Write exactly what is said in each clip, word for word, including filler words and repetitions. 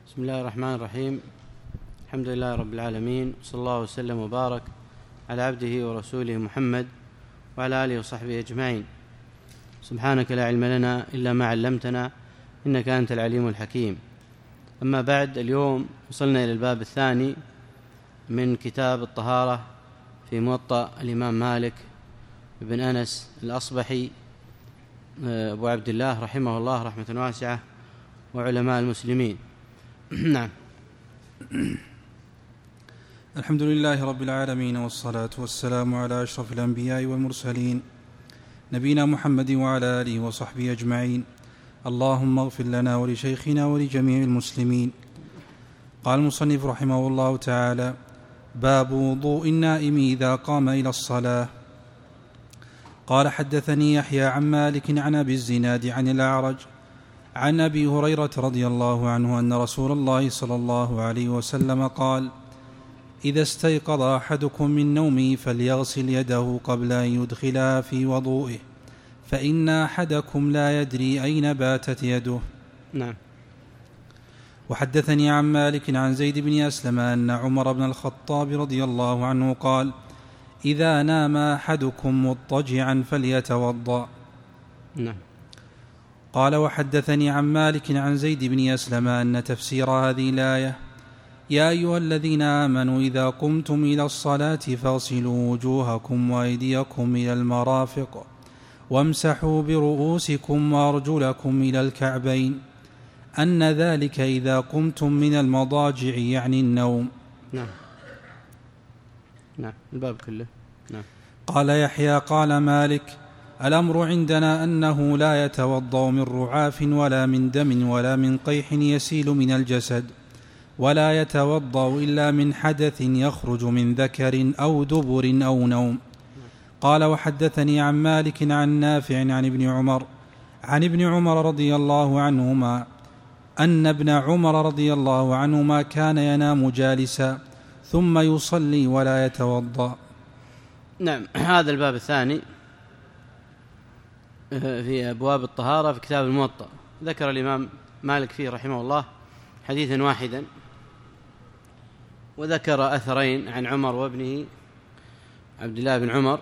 بسم الله الرحمن الرحيم. الحمد لله رب العالمين، صلى الله وسلم وبارك على عبده ورسوله محمد وعلى آله وصحبه أجمعين. سبحانك لا علم لنا إلا ما علمتنا إنك أنت العليم الحكيم. أما بعد، اليوم وصلنا إلى الباب الثاني من كتاب الطهارة في موطأ الإمام مالك بن أنس الأصبحي أبو عبد الله رحمه الله رحمة واسعة وعلماء المسلمين. نعم. الحمد لله رب العالمين، والصلاة والسلام على أشرف الأنبياء والمرسلين نبينا محمد وعلى آله وصحبه أجمعين. اللهم اغفر لنا ولشيخنا ولجميع المسلمين. قال المصنف رحمه الله تعالى: باب وضوء النائم إذا قام إلى الصلاة. قال: حدثني يحيى عن مالك عن أبي الزناد عن الأعرج عن أبي هريرة رضي الله عنه أن رسول الله صلى الله عليه وسلم قال: إذا استيقظ أحدكم من نومه فليغسل يده قبل أن يدخلها في وضوئه، فإن أحدكم لا يدري أين باتت يده. نعم. وحدثني عن مالك عن زيد بن أسلم أن عمر بن الخطاب رضي الله عنه قال: إذا نام أحدكم مضطجعا فليتوضأ. نعم. قال: وحدثني عن مالك عن زيد بن أسلم أن تفسير هذه الآية: يا أيها الذين آمنوا إذا قمتم إلى الصلاة فاغسلوا وجوهكم وأيديكم إلى المرافق وامسحوا برؤوسكم وأرجلكم إلى الكعبين، أن ذلك إذا قمتم من المضاجع يعني النوم. نعم. نعم. الباب كله. نعم. قال يحيى: قال مالك: الأمر عندنا أنه لا يتوضأ من رعاف ولا من دم ولا من قيح يسيل من الجسد، ولا يتوضأ إلا من حدث يخرج من ذكر أو دبر أو نوم. قال: وحدثني عن مالك عن نافع عن ابن عمر عن ابن عمر رضي الله عنهما أن ابن عمر رضي الله عنهما كان ينام جالسا ثم يصلي ولا يتوضأ. نعم. هذا الباب الثاني في أبواب الطهارة في كتاب الموطأ. ذكر الإمام مالك فيه رحمه الله حديثا واحدا، وذكر أثرين عن عمر وابنه عبد الله بن عمر،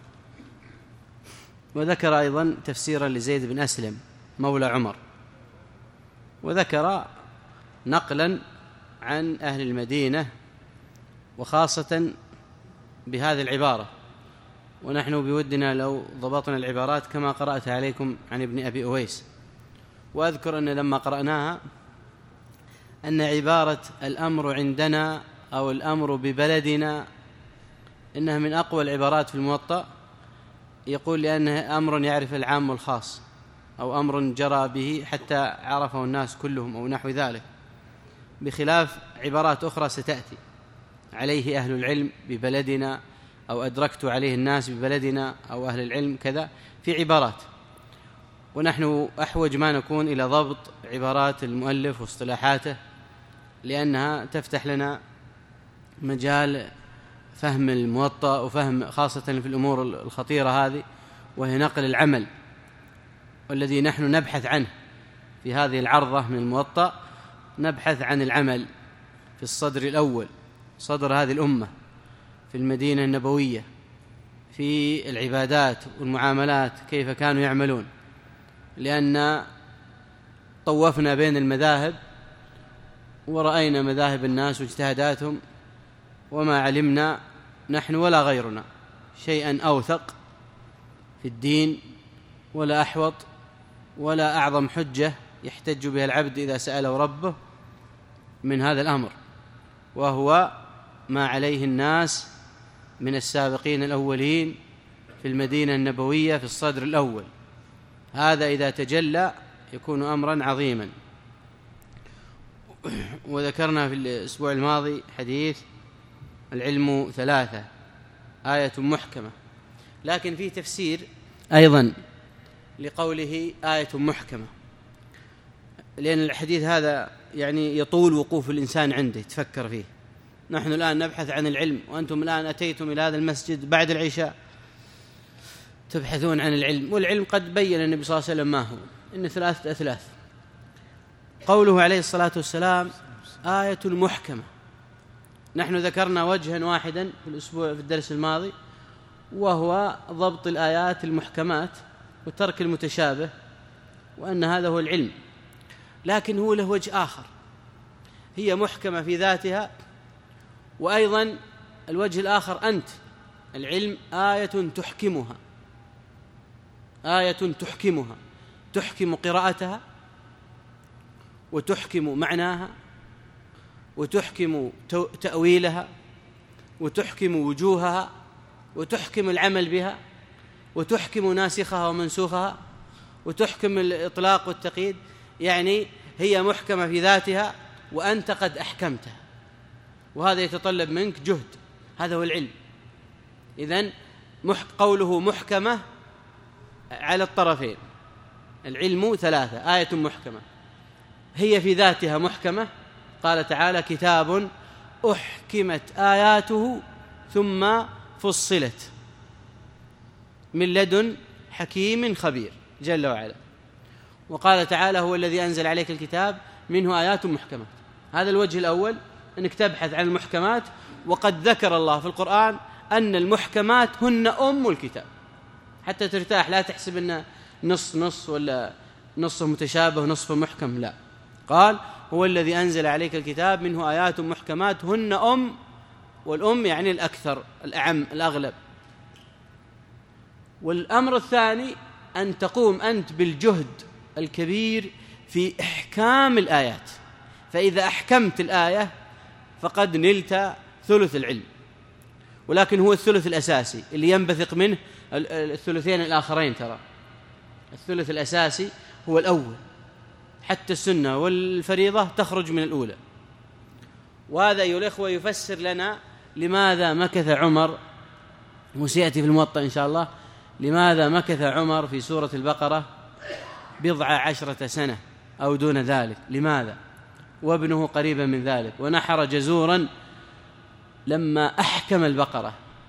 وذكر أيضا تفسيرا لزيد بن أسلم مولى عمر، وذكر نقلا عن أهل المدينة وخاصة بهذه العبارة، ونحن بودنا لو ضبطنا العبارات كما قرأت عليكم عن ابن أبي أويس. وأذكر أن لما قرأناها أن عبارة الأمر عندنا أو الأمر ببلدنا إنها من أقوى العبارات في الموطأ، يقول لأنه أمر يعرف العام والخاص، أو أمر جرى به حتى عرفه الناس كلهم أو نحو ذلك، بخلاف عبارات أخرى ستأتي: عليه أهل العلم ببلدنا، أو أدركت عليه الناس ببلدنا، أو أهل العلم كذا، في عبارات. ونحن أحوج ما نكون إلى ضبط عبارات المؤلف واصطلاحاته، لأنها تفتح لنا مجال فهم الموطأ وفهم خاصة في الأمور الخطيرة هذه، وهي نقل العمل، والذي نحن نبحث عنه في هذه العرضة من الموطأ. نبحث عن العمل في الصدر الأول، صدر هذه الأمة، في المدينة النبوية، في العبادات والمعاملات كيف كانوا يعملون، لأن طوفنا بين المذاهب ورأينا مذاهب الناس واجتهاداتهم، وما علمنا نحن ولا غيرنا شيئا أوثق في الدين ولا أحوط ولا أعظم حجة يحتج بها العبد إذا سأله ربه من هذا الأمر، وهو ما عليه الناس من السابقين الأولين في المدينة النبوية في الصدر الأول. هذا إذا تجلى يكون أمرا عظيما. وذكرنا في الأسبوع الماضي حديث العلم ثلاثة، آية محكمة، لكن فيه تفسير أيضا لقوله آية محكمة، لأن الحديث هذا يعني يطول وقوف الإنسان عنده يتفكر فيه. نحن الآن نبحث عن العلم، وأنتم الآن أتيتم إلى هذا المسجد بعد العشاء تبحثون عن العلم، والعلم قد بين النبي صلى الله عليه وسلم ما هو، إن ثلاثة أثلاث. قوله عليه الصلاة والسلام آية محكمة. نحن ذكرنا وجها واحدا في الأسبوع في الدرس الماضي، وهو ضبط الآيات المحكمات وترك المتشابه، وأن هذا هو العلم. لكن هو له وجه آخر، هي محكمة في ذاتها، وأيضا الوجه الآخر أنت العلم آية تحكمها، آية تحكمها، تحكم قراءتها وتحكم معناها وتحكم تأويلها وتحكم وجوهها وتحكم العمل بها وتحكم ناسخها ومنسوخها وتحكم الإطلاق والتقييد. يعني هي محكمة في ذاتها وأنت قد أحكمتها، وهذا يتطلب منك جهد، هذا هو العلم. إذن قوله محكمة على الطرفين، العلم ثلاثة: آية محكمة، هي في ذاتها محكمة، قال تعالى: كتاب أحكمت آياته ثم فصلت من لدن حكيم خبير جل وعلا. وقال تعالى: هو الذي أنزل عليك الكتاب منه آيات محكمات. هذا الوجه الأول، أنك تبحث عن المحكمات، وقد ذكر الله في القرآن أن المحكمات هن أم الكتاب، حتى ترتاح، لا تحسب أن نص نص ولا نصه متشابه ونصفه محكم، لا، قال: هو الذي أنزل عليك الكتاب منه آيات محكمات هن أم، والأم يعني الأكثر، الأعم، الأغلب. والأمر الثاني أن تقوم أنت بالجهد الكبير في إحكام الآيات، فإذا أحكمت الآية فقد نلت ثلث العلم، ولكن هو الثلث الأساسي اللي ينبثق منه الثلثين الآخرين. ترى الثلث الأساسي هو الأول، حتى السنة والفريضة تخرج من الأولى. وهذا أيها الأخوة يفسر لنا لماذا مكث عمر، وسيأتي في الموطأ إن شاء الله، لماذا مكث عمر في سورة البقرة بضع عشرة سنة أو دون ذلك، لماذا؟ وابنه قريبا من ذلك، ونحر جزورا لما أحكم البقرة.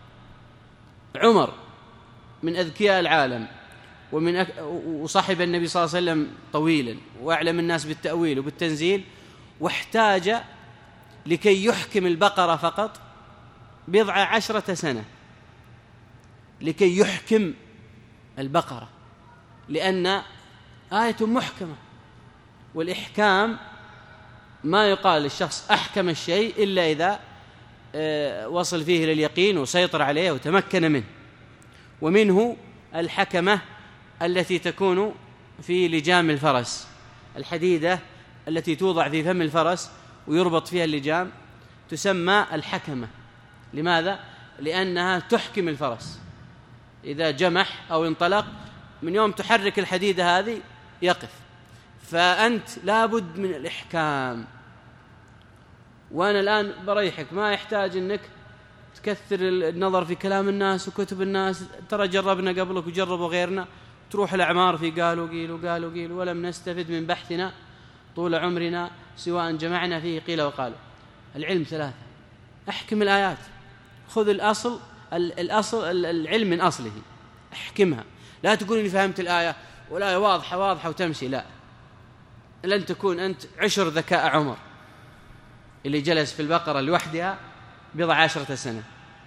عمر من أذكياء العالم، ومن أك... وصحب النبي صلى الله عليه وسلم طويلا، وأعلم الناس بالتأويل وبالتنزيل، واحتاج لكي يحكم البقرة فقط بضع عشرة سنة، لكي يحكم البقرة، لأن آية محكمة. والإحكام ما يقال للشخص أحكم الشيء إلا إذا وصل فيه لليقين وسيطر عليه وتمكن منه. ومنه الحكمة التي تكون في لجام الفرس، الحديدة التي توضع في فم الفرس ويربط فيها اللجام تسمى الحكمة. لماذا؟ لأنها تحكم الفرس، إذا جمح أو انطلق من يوم تحرك الحديدة هذه يقف. فأنت لابد من الإحكام. وأنا الآن بريحك، ما يحتاج أنك تكثر النظر في كلام الناس وكتب الناس، ترى جربنا قبلك وجربوا غيرنا، تروح الأعمار في قالوا قيلوا قالوا قيلوا، ولم نستفد من بحثنا طول عمرنا سواء جمعنا فيه قيل وقالوا. العلم ثلاثة: أحكم الآيات، خذ الأصل الأصل العلم من أصله، أحكمها. لا تقول إني فهمت الآية ولا واضحة واضحة وتمشي، لا، لن تكون أنت عشر ذكاء عمر اللي جلس في البقرة لوحدها بضع عشرة سنة.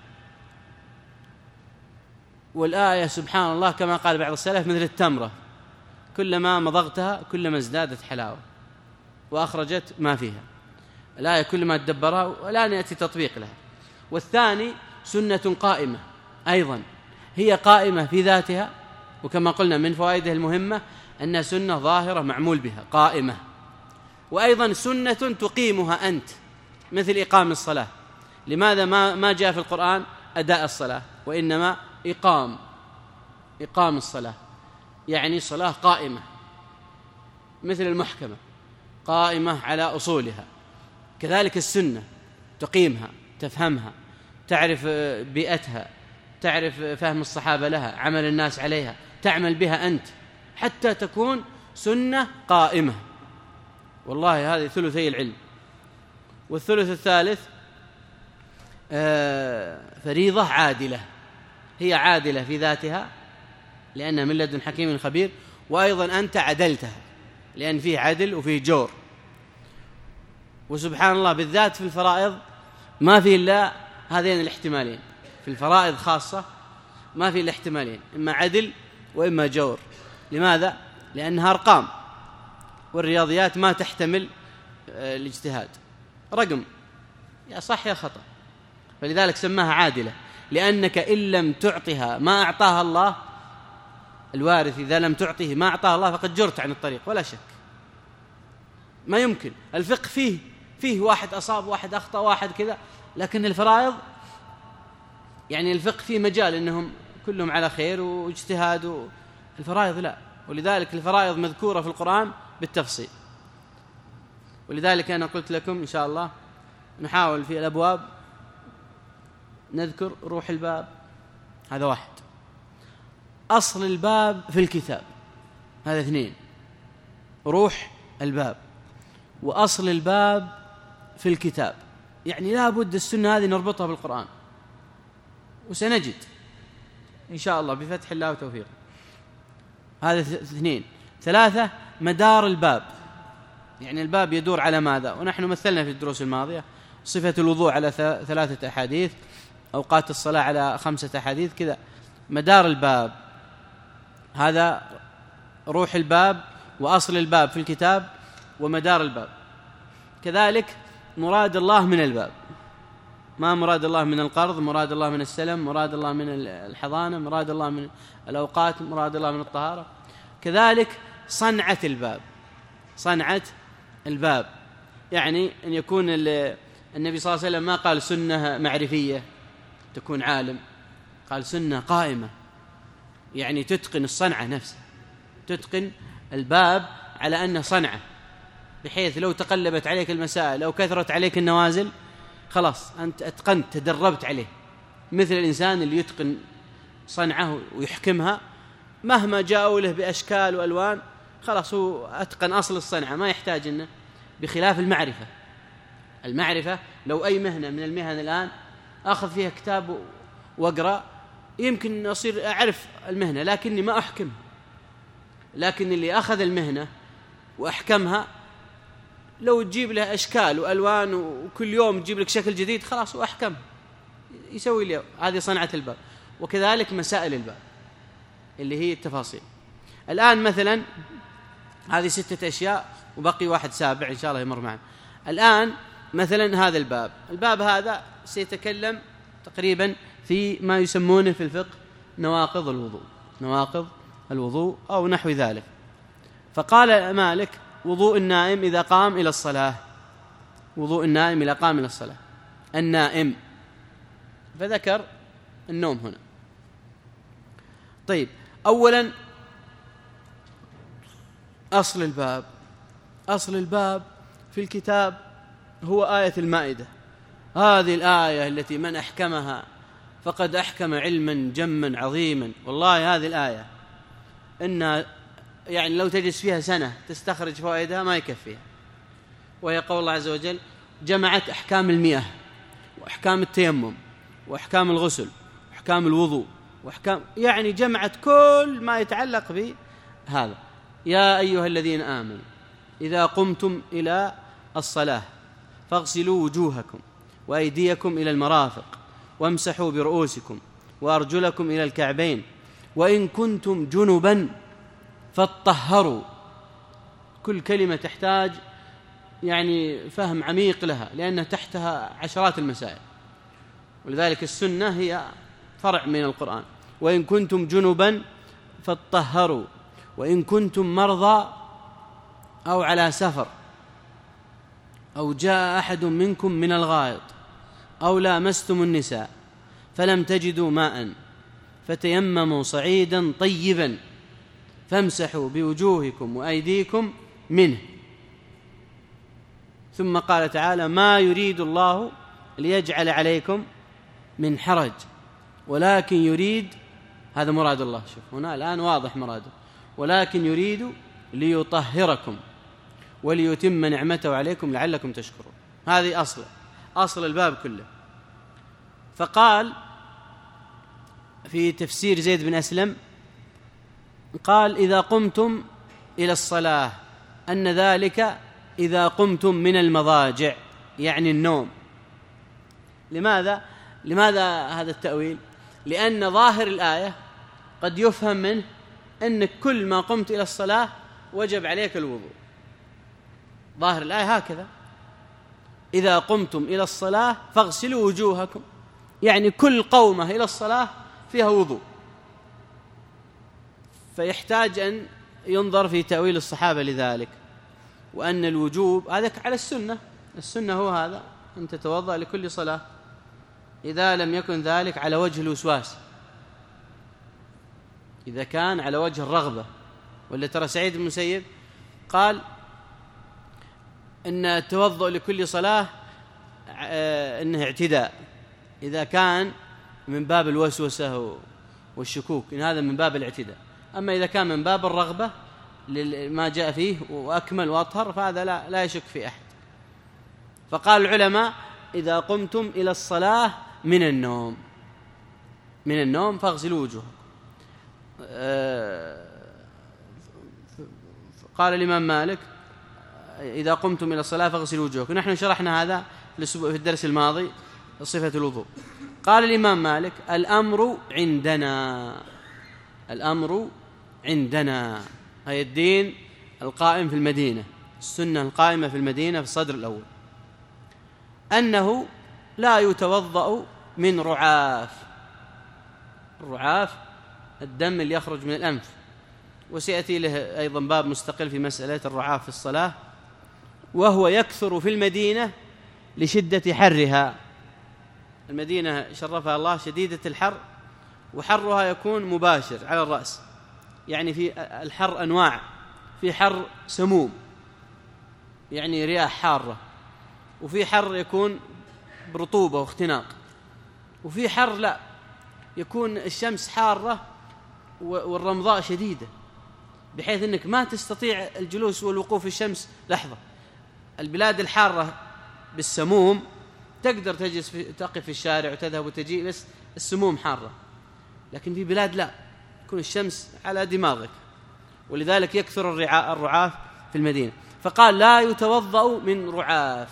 والآية سبحان الله كما قال بعض السلف مثل التمرة، كلما مضغتها كلما ازدادت حلاوة وأخرجت ما فيها. الآية كلما تدبرها والآن يأتي تطبيق لها. والثاني سنة قائمة، أيضا هي قائمة في ذاتها، وكما قلنا من فوائدها المهمة أنها سنة ظاهرة معمول بها قائمة. وأيضا سنة تقيمها أنت، مثل إقام الصلاة. لماذا ما ما جاء في القرآن أداء الصلاة وإنما إقام إقام الصلاة، يعني صلاة قائمة، مثل المحكمة قائمة على أصولها. كذلك السنة تقيمها، تفهمها، تعرف بيئتها، تعرف فهم الصحابة لها، عمل الناس عليها، تعمل بها أنت حتى تكون سنة قائمة. والله هذه ثلثي العلم. والثلث الثالث آه فريضة عادلة، هي عادلة في ذاتها لأنها من لدن حكيم خبير، وأيضا أنت عدلتها لأن فيه عدل وفيه جور. وسبحان الله بالذات في الفرائض ما في إلا هذين الاحتمالين، في الفرائض خاصة ما في إلا احتمالين، إما عدل وإما جور. لماذا؟ لأنها أرقام، والرياضيات ما تحتمل الاجتهاد، رقم يا صح يا خطأ، فلذلك سماها عادلة، لأنك إن لم تعطها ما أعطاها الله، الوارث إذا لم تعطيه ما أعطاه الله فقد جرت عن الطريق ولا شك. ما يمكن. الفقه فيه فيه واحد أصاب واحد أخطأ واحد كذا، لكن الفرائض يعني الفقه فيه مجال إنهم كلهم على خير واجتهاد، الفرائض لا. ولذلك الفرائض مذكورة في القرآن بالتفصيل. ولذلك أنا قلت لكم إن شاء الله نحاول في الأبواب نذكر روح الباب، هذا واحد. أصل الباب في الكتاب، هذا اثنين. روح الباب وأصل الباب في الكتاب، يعني لا بد السنة هذه نربطها بالقرآن، وسنجد إن شاء الله بفتح الله وتوفيقه. هذا اثنين. ثلاثة، مدار الباب، يعني الباب يدور على ماذا؟ ونحن مثلنا في الدروس الماضية صفة الوضوء على ثلاثة أحاديث، أوقات الصلاة على خمسة أحاديث كذا. مدار الباب هذا روح الباب وأصل الباب في الكتاب ومدار الباب. كذلك مراد الله من الباب، ما مراد الله من القرض، مراد الله من السلم، مراد الله من الحضانة، مراد الله من الأوقات، مراد الله من الطهارة. كذلك صنعة الباب، صنعة الباب يعني أن يكون النبي صلى الله عليه وسلم ما قال سنة معرفية تكون عالم، قال سنة قائمة، يعني تتقن الصنعة نفسها، تتقن الباب على أنه صنعة، بحيث لو تقلبت عليك المسائل أو كثرت عليك النوازل خلاص أنت أتقنت، تدربت عليه. مثل الإنسان اللي يتقن صنعه ويحكمها مهما جاءوا له بأشكال وألوان خلاص هو أتقن أصل الصنعة، ما يحتاج إنه. بخلاف المعرفة، المعرفة لو أي مهنة من المهن الآن أخذ فيها كتاب وأقرأ يمكن أصير أعرف المهنة لكني ما أحكمها، لكن اللي أخذ المهنة وأحكمها لو تجيب له أشكال وألوان وكل يوم تجيب لك شكل جديد خلاص وأحكم يسوي لي. هذه صنعة الباب. وكذلك مسائل الباب اللي هي التفاصيل. الآن مثلا هذه ستة أشياء وبقي واحد سابع إن شاء الله يمر معنا. الآن مثلا هذا الباب، الباب هذا سيتكلم تقريبا في ما يسمونه في الفقه نواقض الوضوء، نواقض الوضوء أو نحو ذلك. فقال مالك وضوء النائم إذا قام إلى الصلاة، وضوء النائم إذا قام إلى الصلاة، النائم، فذكر النوم هنا. طيب أولا أصل الباب، أصل الباب في الكتاب هو آية المائدة، هذه الآية التي من أحكمها فقد أحكم علما جما عظيما. والله هذه الآية إن يعني لو تجلس فيها سنة تستخرج فوائدها ما يكفيها. وهي قول الله عز وجل جمعت أحكام المياه وأحكام التيمم وأحكام الغسل وأحكام الوضوء وأحكام، يعني جمعت كل ما يتعلق بهذا. يا أيها الذين آمنوا إذا قمتم إلى الصلاة فاغسلوا وجوهكم وأيديكم إلى المرافق وامسحوا برؤوسكم وأرجلكم إلى الكعبين وإن كنتم جنبا فاطهروا. كل كلمة تحتاج يعني فهم عميق لها، لأن تحتها عشرات المسائل، ولذلك السنة هي فرع من القرآن. وإن كنتم جنبا فاطهروا وإن كنتم مرضى أو على سفر أو جاء أحد منكم من الغائط أو لامستم النساء فلم تجدوا ماء فتيمموا صعيدا طيبا فامسحوا بوجوهكم وأيديكم منه. ثم قال تعالى ما يريد الله ليجعل عليكم من حرج ولكن يريد، هذا مراد الله، شوف هنا الآن واضح مراده، ولكن يريد ليطهركم وليتم نعمته عليكم لعلكم تشكرون. هذه أصل أصل الباب كله. فقال في تفسير زيد بن أسلم قال إذا قمتم إلى الصلاة أن ذلك إذا قمتم من المضاجع، يعني النوم. لماذا؟ لماذا هذا التأويل؟ لأن ظاهر الآية قد يفهم منه أنك كل ما قمت إلى الصلاة وجب عليك الوضوء. ظاهر الآية هكذا: إذا قمتم إلى الصلاة فاغسلوا وجوهكم، يعني كل قومة إلى الصلاة فيها وضوء. فيحتاج أن ينظر في تأويل الصحابة لذلك، وأن الوجوب هذا على السنة. السنة هو هذا، أن تتوضأ لكل صلاة، إذا لم يكن ذلك على وجه الوسواس، إذا كان على وجه الرغبة. ولا ترى سعيد بن المسيب قال إن التوضؤ لكل صلاة إنه اعتداء، إذا كان من باب الوسوسة والشكوك إن هذا من باب الاعتداء، أما إذا كان من باب الرغبة لما جاء فيه وأكمل وأطهر فهذا لا, لا يشك في أحد. فقال العلماء: إذا قمتم إلى الصلاة من النوم من النوم فاغسلوا وجوهكم. قال الإمام مالك: إذا قمتم إلى الصلاة فاغسلوا وجوهكم. نحن شرحنا هذا في الدرس الماضي، صفة الوضوء. قال الإمام مالك: الأمر عندنا الأمر عندنا هي الدين القائم في المدينة، السنة القائمة في المدينة في الصدر الأول، أنه لا يتوضأ من رعاف. الرعاف الدم اللي يخرج من الأنف، وسيأتي له أيضا باب مستقل في مسألة الرعاف في الصلاة، وهو يكثر في المدينة لشدة حرها. المدينة شرفها الله شديدة الحر، وحرها يكون مباشر على الرأس، يعني في الحر أنواع، في حر سموم يعني رياح حارة، وفي حر يكون برطوبة واختناق، وفي حر لا يكون الشمس حارة والرمضاء شديدة بحيث أنك ما تستطيع الجلوس والوقوف في الشمس لحظة. البلاد الحارة بالسموم تقدر تجلس في تقف في الشارع وتذهب وتجي، بس السموم حارة. لكن في بلاد لا، تكون الشمس على دماغك، ولذلك يكثر الرعاف في المدينة. فقال: لا يتوضأ من رعاف،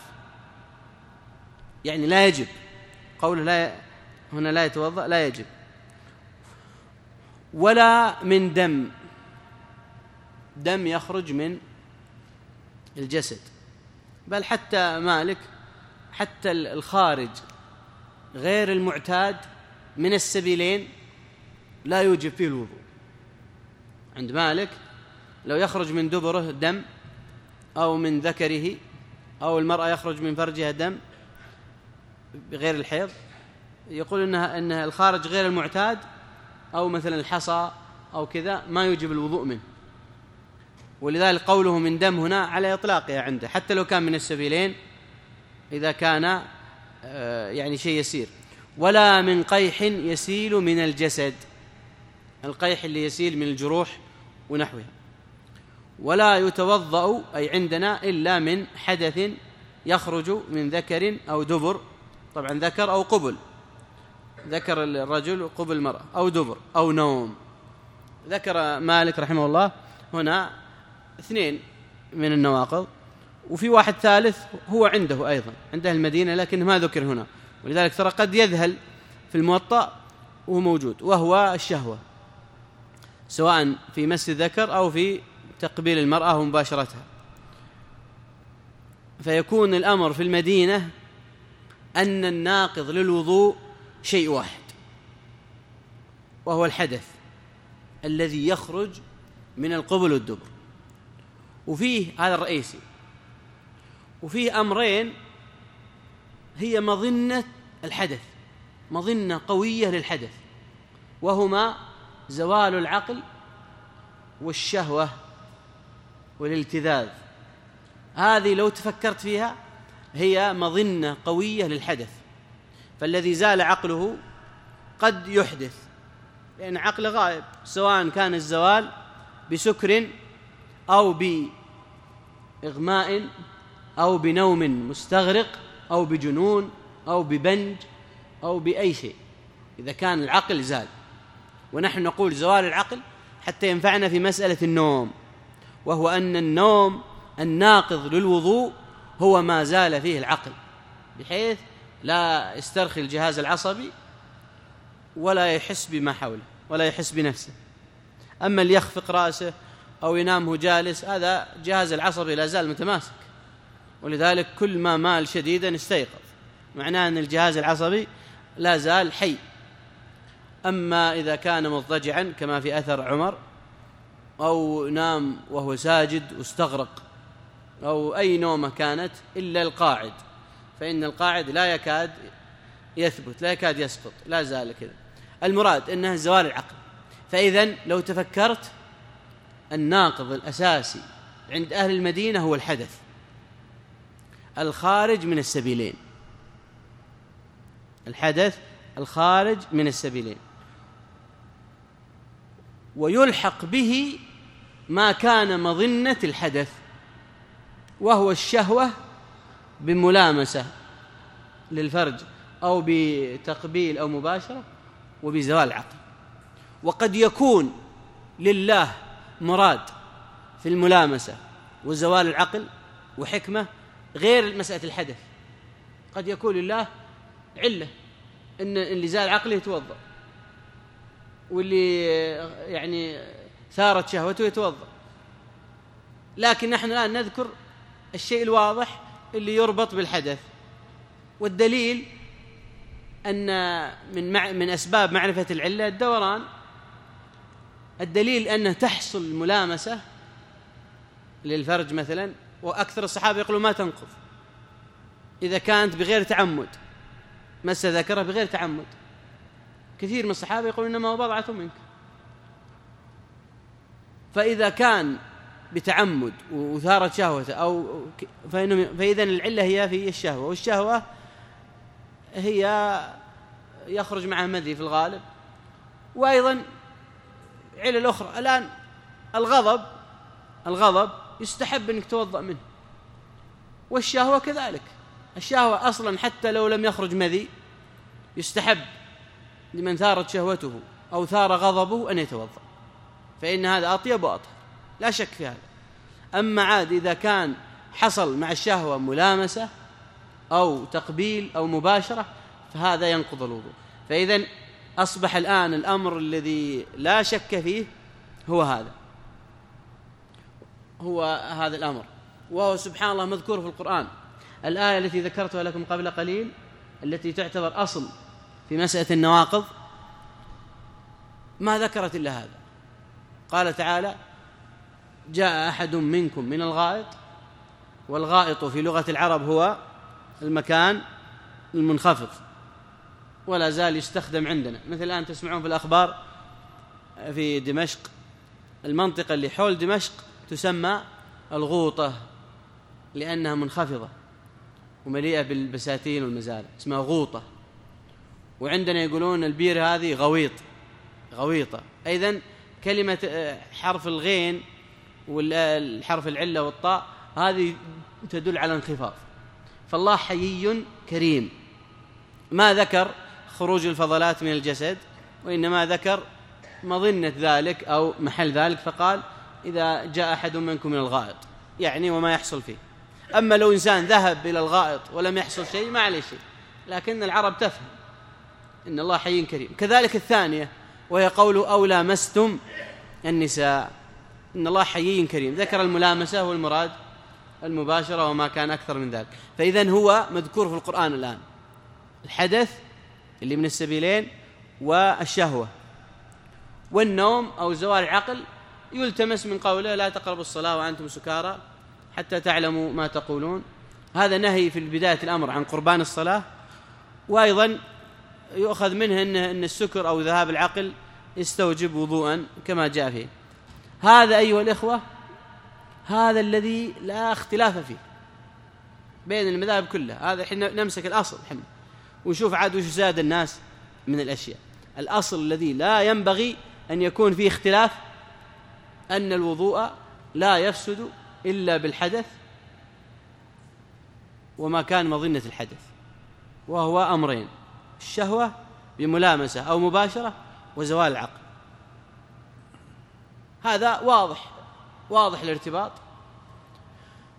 يعني لا يجب. قوله لا ي... هنا لا يتوضأ لا يجب. ولا من دم، دم يخرج من الجسد، بل حتى مالك حتى الخارج غير المعتاد من السبيلين لا يوجب فيه الوضوء. عند مالك لو يخرج من دبره دم أو من ذكره، أو المرأة يخرج من فرجها دم بغير الحيض، يقول إنها إنها الخارج غير المعتاد أو مثلا الحصى أو كذا ما يوجب الوضوء منه. ولذلك قوله من دم هنا على إطلاقها عنده، حتى لو كان من السبيلين إذا كان يعني شيء يسير. ولا من قيح يسيل من الجسد، القيح اللي يسيل من الجروح ونحوها. ولا يتوضأ أي عندنا إلا من حدث يخرج من ذكر أو دبر، طبعا ذكر أو قبل، ذكر الرجل قبل المرأة، أو دبر أو نوم. ذكر مالك رحمه الله هنا اثنين من النواقض، وفي واحد ثالث هو عنده أيضا عنده المدينة لكن ما ذكر هنا، ولذلك ترى قد يذهل في الموطأ وهو موجود، وهو الشهوة، سواء في مس الذكر أو في تقبيل المرأة ومباشرتها. فيكون الأمر في المدينة أن الناقض للوضوء شيء واحد، وهو الحدث الذي يخرج من القبل والدبر، وفيه هذا الرئيسي. وفيه أمرين هي مظنة الحدث، مظنة قوية للحدث، وهما زوال العقل والشهوة والالتذاذ. هذه لو تفكرت فيها هي مظنة قوية للحدث. فالذي زال عقله قد يحدث، لأن عقل غائب، سواء كان الزوال بسكر أو بإغماء أو بنوم مستغرق أو بجنون أو ببنج أو بأي شيء، إذا كان العقل زال. ونحن نقول زوال العقل حتى ينفعنا في مسألة النوم، وهو أن النوم الناقض للوضوء هو ما زال فيه العقل، بحيث لا يسترخي الجهاز العصبي ولا يحس بما حوله ولا يحس بنفسه. أما اللي يخفق رأسه أو ينام هو جالس، هذا جهاز العصبي لا زال متماسك، ولذلك كل ما مال شديدا استيقظ، معناه أن الجهاز العصبي لا زال حي. أما إذا كان مضطجعا كما في أثر عمر، أو نام وهو ساجد واستغرق، أو أي نومة كانت إلا القاعد، فإن القاعد لا يكاد يثبت، لا يكاد يسقط، لا زال كذا. المراد أنها زوال العقل. فإذن لو تفكرت، الناقض الأساسي عند أهل المدينة هو الحدث الخارج من السبيلين، الحدث الخارج من السبيلين، ويلحق به ما كان مظنة الحدث، وهو الشهوة بملامسة للفرج أو بتقبيل أو مباشرة وبزوال العقل. وقد يكون لله مراد في الملامسة وزوال العقل وحكمة غير مسألة الحدث. قد يكون لله علة إن اللي زال عقله يتوضأ، واللي يعني ثارت شهوته يتوضأ، لكن نحن الآن نذكر الشيء الواضح اللي يربط بالحدث. والدليل أن من من أسباب معرفة العلة الدوران. الدليل أنه تحصل الملامسة للفرج مثلا، وأكثر الصحابة يقولون ما تنقض إذا كانت بغير تعمد، مس ذكره بغير تعمد. كثير من الصحابة يقولون إنما هو بضعة منك. فإذا كان بتعمد وثارت شهوته أو فإذا العلة هي في الشهوة، والشهوة هي يخرج معها مذي في الغالب. وأيضا علة أخرى الآن، الغضب الغضب يستحب أنك توضأ منه، والشهوة كذلك. الشهوة أصلا حتى لو لم يخرج مذي يستحب لمن ثارت شهوته أو ثار غضبه أن يتوضأ، فإن هذا أطيب وأطهر، لا شك في هذا. أما عاد إذا كان حصل مع الشهوة ملامسة أو تقبيل أو مباشرة فهذا ينقض الوضوء. فإذن أصبح الآن الأمر الذي لا شك فيه هو هذا هو هذا الأمر، وهو سبحان الله مذكور في القرآن. الآية التي ذكرتها لكم قبل قليل التي تعتبر أصل في مسألة النواقض ما ذكرت إلا هذا. قال تعالى: جاء أحد منكم من الغائط، والغائط في لغة العرب هو المكان المنخفض، ولا زال يستخدم عندنا. مثل الآن تسمعون في الأخبار في دمشق، المنطقة اللي حول دمشق تسمى الغوطة لأنها منخفضة ومليئة بالبساتين والمزارع، اسمها غوطة. وعندنا يقولون البير هذه غويط، غويطة. أيضا كلمة حرف الغين والحرف العلة والطاء هذه تدل على انخفاض. فالله حيي كريم، ما ذكر خروج الفضلات من الجسد، وإنما ذكر مظنة ذلك أو محل ذلك، فقال: إذا جاء أحد منكم من الغائط، يعني وما يحصل فيه. أما لو إنسان ذهب إلى الغائط ولم يحصل شيء ما عليه شيء، لكن العرب تفهم إن الله حي كريم. كذلك الثانية وهي قوله: أو لامستم النساء، إن الله حي كريم، ذكر الملامسة والمراد المباشرة وما كان أكثر من ذلك. فإذن هو مذكور في القرآن الآن الحدث اللي من السبيلين، والشهوة، والنوم أو زوال العقل يلتمس من قوله: لا تقربوا الصلاة وأنتم سكارى حتى تعلموا ما تقولون. هذا نهي في بداية الأمر عن قربان الصلاة. وأيضا يؤخذ منه أن السكر أو ذهاب العقل يستوجب وضوءا كما جاء فيه. هذا أيها الإخوة هذا الذي لا اختلاف فيه بين المذاهب كلها. هذا حين نمسك الأصل حين ونشوف عاد وش زاد الناس من الأشياء. الأصل الذي لا ينبغي أن يكون فيه اختلاف أن الوضوء لا يفسد إلا بالحدث وما كان مظنة الحدث، وهو أمرين: الشهوة بملامسة أو مباشرة، وزوال العقل. هذا واضح واضح الارتباط.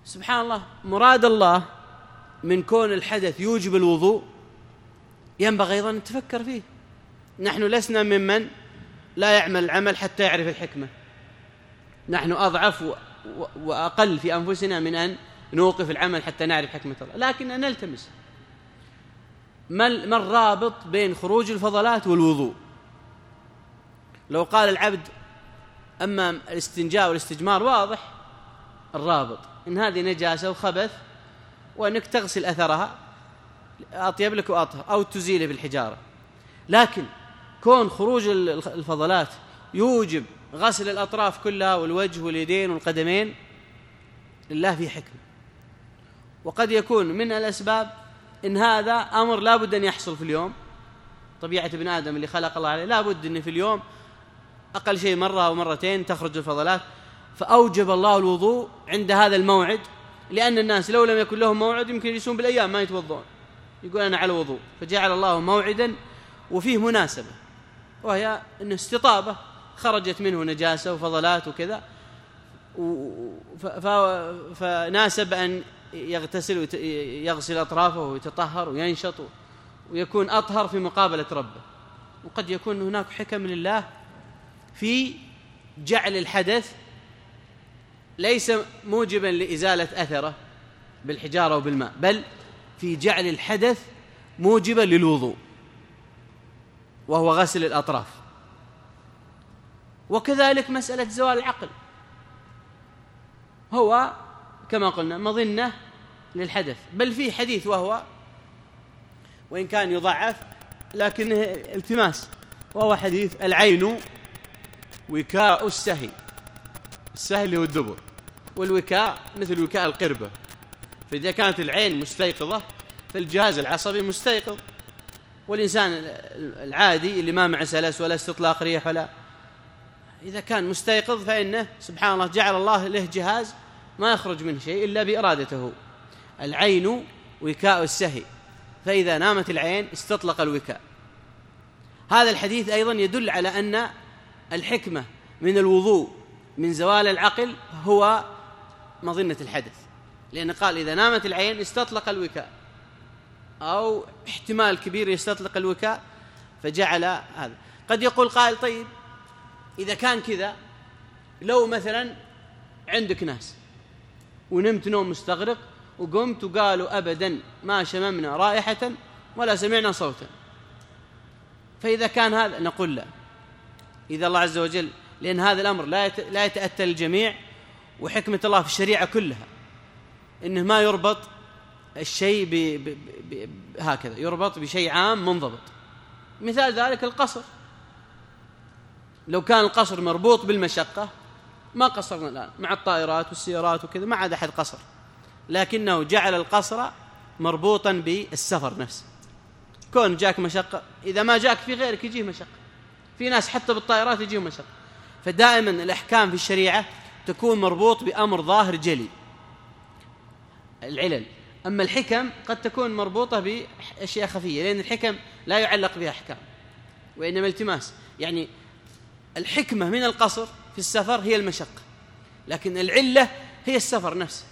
سبحان الله، مراد الله من كون الحدث يوجب الوضوء ينبغي أيضا أن نتفكر فيه. نحن لسنا ممن لا يعمل العمل حتى يعرف الحكمة، نحن أضعف وأقل في أنفسنا من أن نوقف العمل حتى نعرف حكمة الله، لكن نلتمس ما الرابط بين خروج الفضلات والوضوء. لو قال العبد أما الاستنجاء والاستجمار واضح الرابط، إن هذه نجاسة وخبث وأنك تغسل أثرها أطيب لك وأطهر، أو تزيله بالحجارة، لكن كون خروج الفضلات يوجب غسل الأطراف كلها والوجه واليدين والقدمين، لله في حكمة. وقد يكون من الأسباب إن هذا أمر لا بد أن يحصل في اليوم، طبيعة ابن آدم اللي خلق الله عليه لا بد أن في اليوم أقل شيء مرة أو مرتين تخرج الفضلات، فأوجب الله الوضوء عند هذا الموعد، لأن الناس لو لم يكن لهم موعد يمكن يجلسون بالأيام ما يتوضون، يقول أنا على وضوء، فجعل الله موعدا وفيه مناسبة، وهي أن استطابة خرجت منه نجاسة وفضلات وكذا، فناسب أن يغتسل يغسل أطرافه ويتطهر وينشط ويكون أطهر في مقابلة ربه. وقد يكون هناك حكم لله في جعل الحدث ليس موجبا لإزالة أثره بالحجارة وبالماء، بل في جعل الحدث موجبا للوضوء وهو غسل الأطراف. وكذلك مسألة زوال العقل هو كما قلنا مظنة للحدث، بل فيه حديث وهو وإن كان يضعف لكنه التماس، وهو حديث العين وكاء السهي، السهل هو الدبر، والوكاء مثل وكاء القربة، فإذا كانت العين مستيقظة فالجهاز العصبي مستيقظ، والإنسان العادي اللي ما معه سلس ولا استطلاق ريح ولا إذا كان مستيقظ فإنه سبحان الله جعل الله له جهاز ما يخرج منه شيء إلا بإرادته. العين وكاء السهي، فإذا نامت العين استطلق الوكاء. هذا الحديث أيضا يدل على أن الحكمة من الوضوء من زوال العقل هو مظنة الحدث، لأن قال إذا نامت العين استطلق الوكاء، أو احتمال كبير يستطلق الوكاء، فجعل هذا. قد يقول قائل طيب إذا كان كذا، لو مثلا عندك ناس ونمت نوم مستغرق وقمت وقالوا أبدا ما شممنا رائحة ولا سمعنا صوتا، فإذا كان هذا نقول لا، إذا الله عز وجل، لأن هذا الأمر لا يتأتى الجميع، وحكمة الله في الشريعة كلها إنه ما يربط الشيء ب ب ب هكذا، يربط بشيء عام منضبط. مثال ذلك القصر، لو كان القصر مربوط بالمشقة ما قصرنا الآن مع الطائرات والسيارات وكذا، ما عاد أحد قصر، لكنه جعل القصر مربوطا بالسفر نفسه. كون جاك مشقة، إذا ما جاك في غيرك يجيه مشقة، في ناس حتى بالطائرات يجيه مشقة. فدائما الأحكام في الشريعة تكون مربوط بأمر ظاهر جلي، العلل. أما الحكم قد تكون مربوطة بأشياء خفية، لأن الحكم لا يعلق بها أحكام وإنما التماس. يعني الحكمة من القصر في السفر هي المشقة، لكن العلة هي السفر نفسه.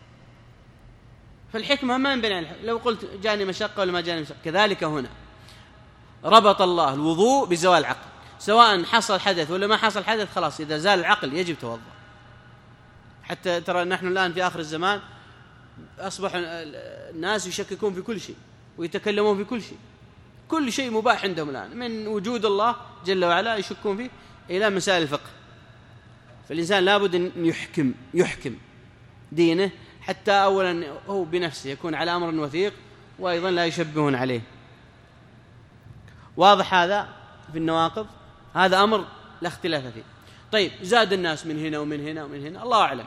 فالحكمة ما ينبني لو قلت جاني مشقة ولا ما جاني مشقة. كذلك هنا ربط الله الوضوء بزوال العقل، سواء حصل حدث ولا ما حصل حدث، خلاص إذا زال العقل يجب توضأ. حتى ترى نحن الآن في آخر الزمان أصبح الناس يشككون في كل شيء ويتكلمون في كل شيء، كل شيء مباح عندهم الآن، من وجود الله جل وعلا يشكون فيه إلى مسائل الفقه. فالإنسان لابد أن يحكم يحكم دينه، حتى أولا هو بنفسه يكون على أمر وثيق، وأيضا لا يشبهون عليه. واضح هذا في النواقض؟ هذا أمر لا اختلاف فيه. طيب زاد الناس من هنا ومن هنا ومن هنا، الله أعلم.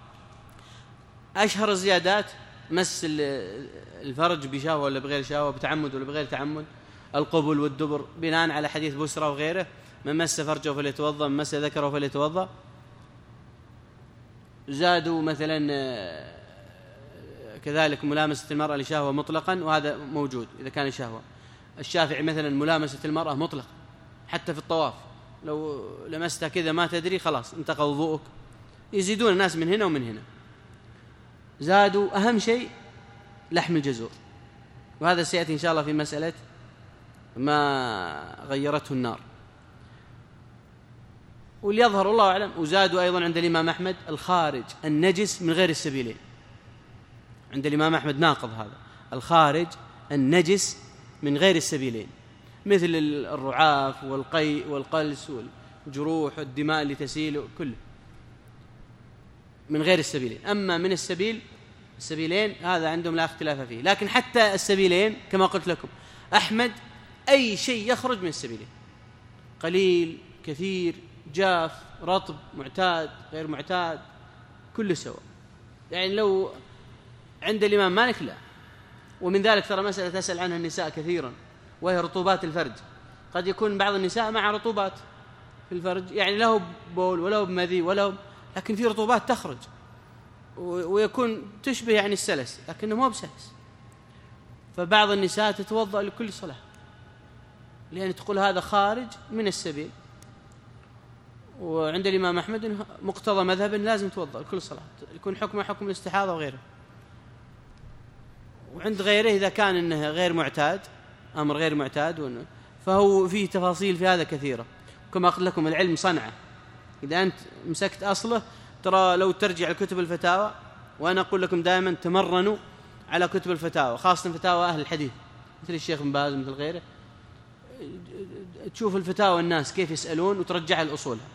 أشهر الزيادات مس الفرج بشهوة ولا بغير شهوة، بتعمد ولا بغير تعمد، القبل والدبر، بناء على حديث بسرى وغيره، من مس فرجه فليتوضأ، من مس ذكره فليتوضأ. زادوا مثلا كذلك ملامسة المرأة لشهوة مطلقا، وهذا موجود إذا كان شهوة. الشافعي مثلا ملامسة المرأة مطلقا حتى في الطواف، لو لمستها كذا ما تدري خلاص انتقى وضوءك. يزيدون الناس من هنا ومن هنا. زادوا أهم شيء لحم الجزور، وهذا سيأتي إن شاء الله في مسألة ما غيرته النار. وليظهر الله أعلم، وزادوا أيضا عند الإمام أحمد الخارج النجس من غير السبيلين. عند الإمام أحمد ناقض هذا، الخارج النجس من غير السبيلين، مثل الرعاف والقيء والقلس والجروح والدماء اللي تسيل كله من غير السبيلين. أما من السبيل السبيلين هذا عندهم لا اختلاف فيه. لكن حتى السبيلين كما قلت لكم أحمد أي شيء يخرج من السبيلين، قليل كثير جاف رطب معتاد غير معتاد كله سواء. يعني لو عند الإمام مالك لا. ومن ذلك ترى مسألة تسأل عنها النساء كثيرا، وهي رطوبات الفرج. قد يكون بعض النساء مع رطوبات في الفرج، يعني له بول وله بمذي وله، لكن في رطوبات تخرج ويكون تشبه يعني السلس لكنه مو بسلس. فبعض النساء تتوضأ لكل صلاة، لأن تقول هذا خارج من السبيل. وعند الإمام أحمد مقتضى مذهب لازم توضأ لكل صلاة، يكون حكمه حكم الاستحاضة وغيره. وعند غيره إذا كان إنه غير معتاد، أمر غير معتاد، فهو فيه تفاصيل في هذا كثيرة. كما قلت لكم العلم صنعة، إذا أنت مسكت أصله ترى لو ترجع لكتب الفتاوى، وأنا أقول لكم دائما تمرنوا على كتب الفتاوى، خاصة فتاوى أهل الحديث مثل الشيخ بن باز مثل غيره، تشوف الفتاوى الناس كيف يسألون وترجع الأصولها.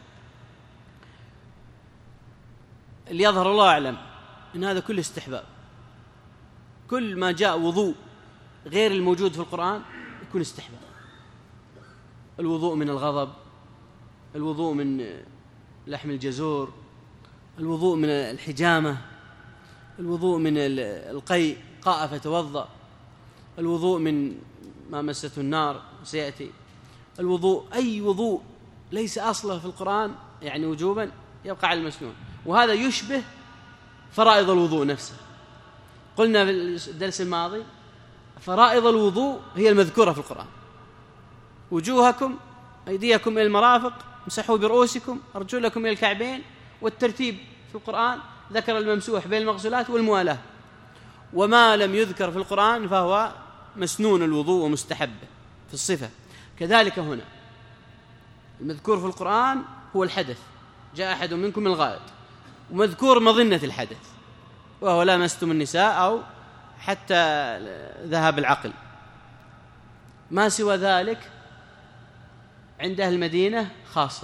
اللي يظهر الله أعلم إن هذا كل استحباب. كل ما جاء وضوء غير الموجود في القرآن يكون استحباب. الوضوء من الغضب، الوضوء من لحم الجزور، الوضوء من الحجامة، الوضوء من القيء قاء فتوضأ، الوضوء من ما مسته النار سيأتي، الوضوء أي وضوء ليس أصله في القرآن يعني وجوبا يبقى على المسنون. وهذا يشبه فرائض الوضوء نفسه. قلنا في الدرس الماضي فرائض الوضوء هي المذكورة في القرآن: وجوهكم أيديكم إلى المرافق، امسحوا برؤوسكم، أرجلكم إلى الكعبين. والترتيب في القرآن ذكر الممسوح بين المغسولات والموالاة. وما لم يذكر في القرآن فهو مسنون الوضوء ومستحب في الصفة. كذلك هنا المذكور في القرآن هو الحدث، جاء أحد منكم من الغائط، ومذكور مظنة الحدث وهو لامستم النساء أو حتى ذهاب العقل. ما سوى ذلك عند أهل المدينة خاصة،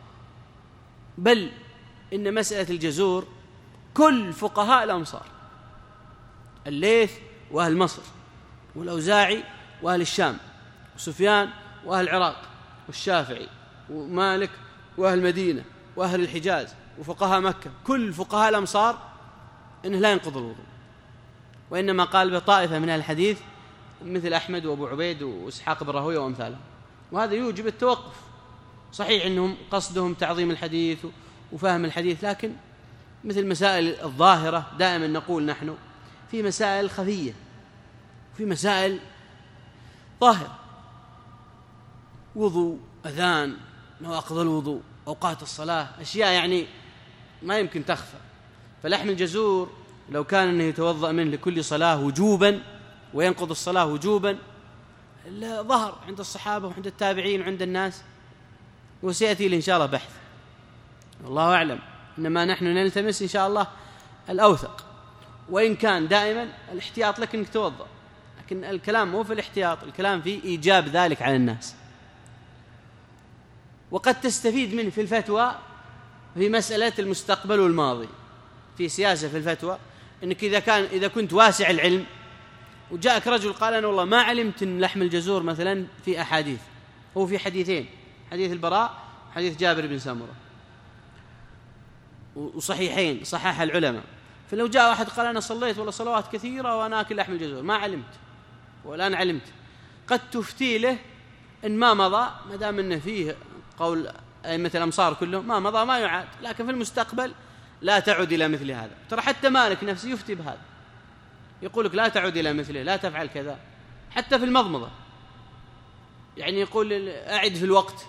بل إن مسألة الجزور كل فقهاء الأمصار، الليث وأهل مصر والأوزاعي وأهل الشام وسفيان وأهل العراق والشافعي ومالك وأهل المدينة وأهل الحجاز وفقهاء مكة، كل فقهاء الأمصار إنه لا ينقض الوضوء، وإنما قال بطائفة من الحديث مثل أحمد وأبو عبيد وإسحاق بن راهويه وأمثالهم. وهذا يوجب التوقف. صحيح أنهم قصدهم تعظيم الحديث وفهم الحديث، لكن مثل مسائل الظاهرة دائما نقول نحن في مسائل خفية وفي مسائل ظاهرة، وضوء، أذان، نواقض الوضوء، أوقات الصلاة، أشياء يعني ما يمكن تخفى. فلحم الجزور لو كان أنه يتوضأ منه لكل صلاة وجوبا وينقض الصلاة وجوبا ظهر عند الصحابة وعند التابعين وعند الناس، وسيأتي إن شاء الله بحث، والله أعلم. إنما نحن نلتمس إن شاء الله الأوثق، وإن كان دائما الاحتياط لك أنك توضأ، لكن الكلام مو في الاحتياط، الكلام في إيجاب ذلك على الناس. وقد تستفيد منه في الفتوى في مسألة المستقبل والماضي، في سياسة في الفتوى، إنك إذا كان إذا كنت واسع العلم وجاءك رجل قال أنا والله ما علمت أن لحم الجزور مثلا في أحاديث، هو في حديثين، حديث البراء وحديث جابر بن سمرة، وصحيحين صحح العلماء. فلو جاء واحد قال أنا صليت والله صلوات كثيرة وأنا أكل لحم الجزور ما علمت والآن علمت، قد تفتي له إن ما مضى، ما دام إنه فيه قول أئمة الأمصار كلهم ما مضى ما يعاد، لكن في المستقبل لا تعود إلى مثل هذا. ترى حتى مالك نفسه يفتي بهذا، يقول لك لا تعود إلى مثله، لا تفعل كذا، حتى في المضمضة يعني يقول أعد في الوقت،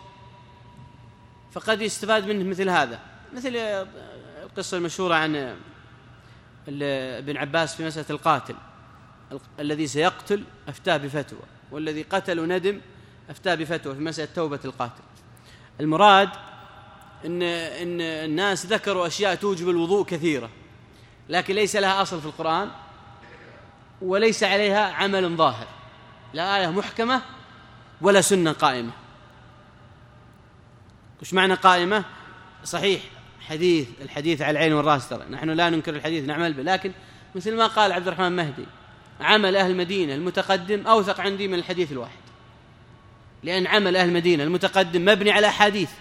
فقد يستفاد منه مثل هذا. مثل القصة المشهورة عن ابن عباس في مسألة القاتل، الذي سيقتل أفتاه بفتوى، والذي قتل وندم أفتاه بفتوى في مسألة توبة القاتل. المراد إن, إن الناس ذكروا أشياء توجب الوضوء كثيرة، لكن ليس لها أصل في القرآن وليس عليها عمل ظاهر، لا آية محكمة ولا سنة قائمة. وش معنى قائمة؟ صحيح حديث الحديث على العين والرأس، ترى نحن لا ننكر الحديث نعمل به، لكن مثل ما قال عبد الرحمن مهدي عمل أهل المدينة المتقدم أوثق عندي من الحديث الواحد، لأن عمل أهل المدينة المتقدم مبني على أحاديث.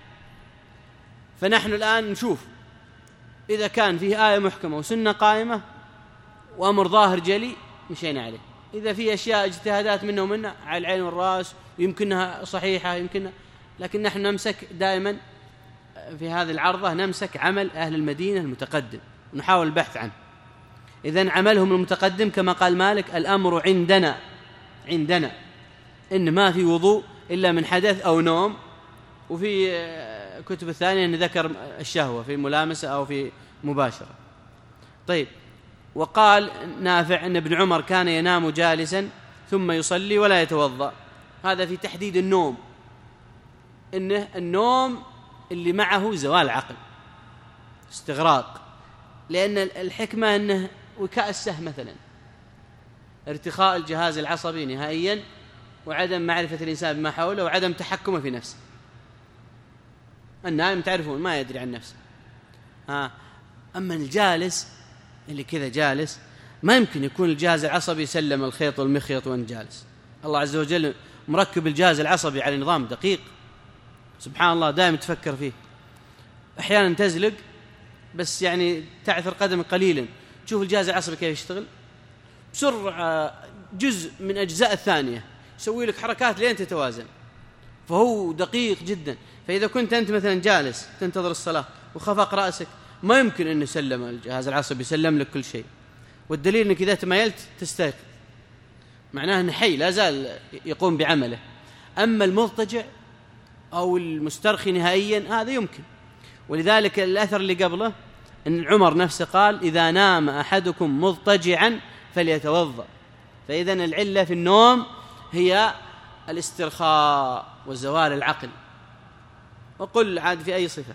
فنحن الآن نشوف إذا كان فيه آية محكمة وسنة قائمة وأمر ظاهر جلي مشينا عليه، إذا فيه أشياء اجتهادات منه ومنه على العين والرأس ويمكنها صحيحة يمكنها، لكن نحن نمسك دائما في هذه العرضة نمسك عمل أهل المدينة المتقدم ونحاول البحث عنه. إذن عملهم المتقدم كما قال مالك الأمر عندنا عندنا إن ما في وضوء إلا من حدث أو نوم، وفي كتب الثانية أن ذكر الشهوة في ملامسة أو في مباشرة. طيب، وقال نافع أن ابن عمر كان ينام جالسا ثم يصلي ولا يتوضأ، هذا في تحديد النوم، إنه النوم اللي معه زوال عقل استغراق، لأن الحكمة أنه وكاء السهم مثلا، ارتخاء الجهاز العصبي نهائيا وعدم معرفة الإنسان بما حوله وعدم تحكمه في نفسه. النائم تعرفون ما يدري عن نفسه، ها. أما الجالس اللي كذا جالس ما يمكن يكون الجهاز العصبي يسلم الخيط والمخيط وأن جالس. الله عز وجل مركب الجهاز العصبي على نظام دقيق سبحان الله، دائما تفكر فيه. أحيانا تزلق بس يعني تعثر قدم قليلا تشوف الجهاز العصبي كيف يشتغل بسرعة، جزء من أجزاء الثانية يسوي لك حركات لين تتوازن، فهو دقيق جدا. فإذا كنت أنت مثلا جالس تنتظر الصلاة وخفق رأسك ما يمكن أن يسلم الجهاز العصبي يسلم لك كل شيء، والدليل أنك إذا تمايلت تستيقظ، معناه أنه حي لا زال يقوم بعمله. أما المضطجع أو المسترخي نهائيا هذا يمكن، ولذلك الأثر اللي قبله أن عمر نفسه قال إذا نام أحدكم مضطجعا فليتوضأ. فإذن العلة في النوم هي الاسترخاء وزوال العقل، وقل عاد في أي صفة.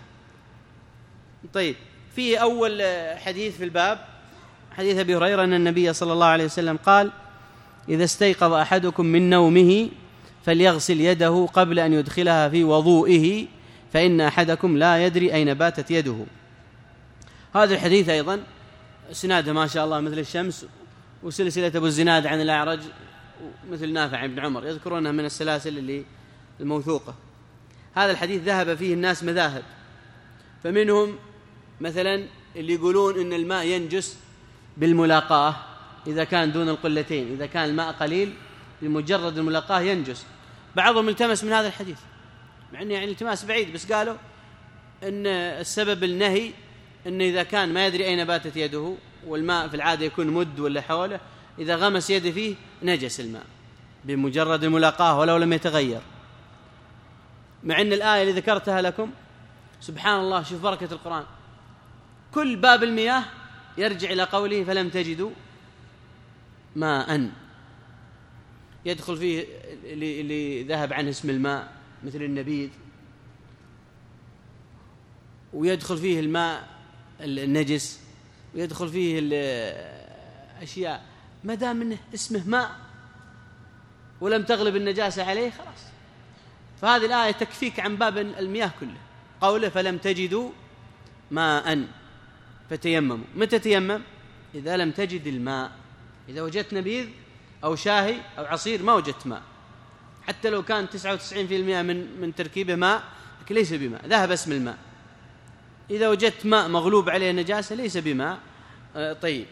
طيب، في أول حديث في الباب حديث أبي هريرة أن النبي صلى الله عليه وسلم قال إذا استيقظ أحدكم من نومه فليغسل يده قبل أن يدخلها في وضوئه فإن أحدكم لا يدري أين باتت يده. هذا الحديث أيضا سناده ما شاء الله مثل الشمس، وسلسلة أبو الزناد عن الأعرج مثل نافع بن عمر يذكرونها من السلاسل اللي الموثوقة. هذا الحديث ذهب فيه الناس مذاهب، فمنهم مثلا اللي يقولون إن الماء ينجس بالملاقاة إذا كان دون القلتين، إذا كان الماء قليل بمجرد الملاقاة ينجس. بعضهم التمس من هذا الحديث مع أنه يعني التماس بعيد، بس قالوا أن السبب النهي أن إذا كان ما يدري أين باتت يده، والماء في العادة يكون مد ولا حوله، إذا غمس يده فيه نجس الماء بمجرد الملاقاة ولو لم يتغير. مع أن الآية اللي ذكرتها لكم سبحان الله، شوف بركة القرآن، كل باب المياه يرجع إلى قوله فلم تجدوا ماء، يدخل فيه اللي ذهب عنه اسم الماء مثل النبيذ، ويدخل فيه الماء النجس، ويدخل فيه الأشياء ما دام منه اسمه ماء ولم تغلب النجاسة عليه خلاص. فهذه الآية تكفيك عن باب المياه كله، قوله فلم تجدوا ماء فتيمموا. متى تيمم؟ إذا لم تجد الماء، إذا وجدت نبيذ أو شاهي أو عصير ما وجدت ماء، حتى لو كان تسعة وتسعين بالمئة من من تركيبه ماء لكن ليس بماء، ذهب اسم الماء. إذا وجدت ماء مغلوب عليه النجاسة ليس بماء. آه طيب،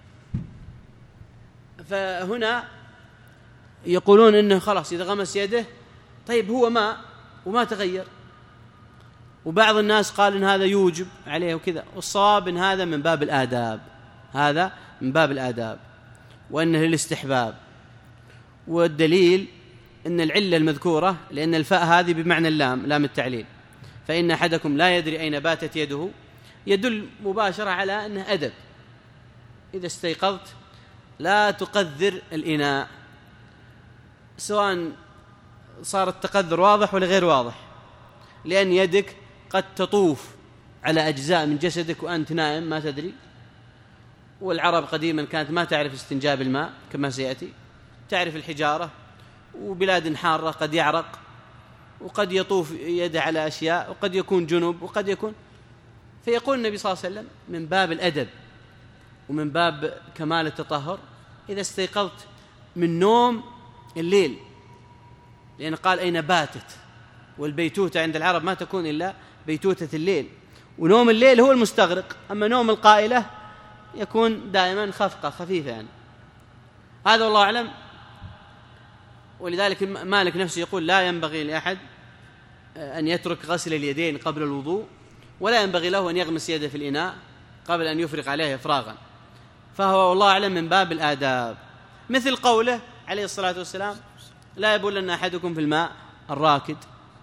فهنا يقولون إنه خلاص إذا غمس يده طيب هو ماء وما تغير، وبعض الناس قال إن هذا يوجب عليه وكذا، والصواب إن هذا من باب الآداب، هذا من باب الآداب وأنه للاستحباب. والدليل أن العلة المذكورة لأن الفاء هذه بمعنى اللام، لام التعليل، فإن أحدكم لا يدري أين باتت يده، يدل مباشرة على أنه أدب، إذا استيقظت لا تقذر الإناء، سواء صار التقذر واضح ولا غير واضح، لأن يدك قد تطوف على أجزاء من جسدك وأنت نائم ما تدري. والعرب قديما كانت ما تعرف استنجاب الماء كما سيأتي، تعرف الحجارة، وبلاد حارة قد يعرق، وقد يطوف يده على أشياء، وقد يكون جنب، وقد يكون. فيقول النبي صلى الله عليه وسلم من باب الأدب ومن باب كمال التطهر إذا استيقظت من نوم الليل، لأن قال أين باتت، والبيتوتة عند العرب ما تكون إلا بيتوتة الليل، ونوم الليل هو المستغرق، أما نوم القائلة يكون دائما خفقة خفيفة يعني. هذا والله أعلم. ولذلك مالك نفسه يقول لا ينبغي لأحد أن يترك غسل اليدين قبل الوضوء، ولا ينبغي له أن يغمس يده في الإناء قبل أن يفرغ عليه إفراغا، فهو والله أعلم من باب الآداب، مثل قوله عليه الصلاة والسلام لا يبولن أحدكم في الماء الراكد.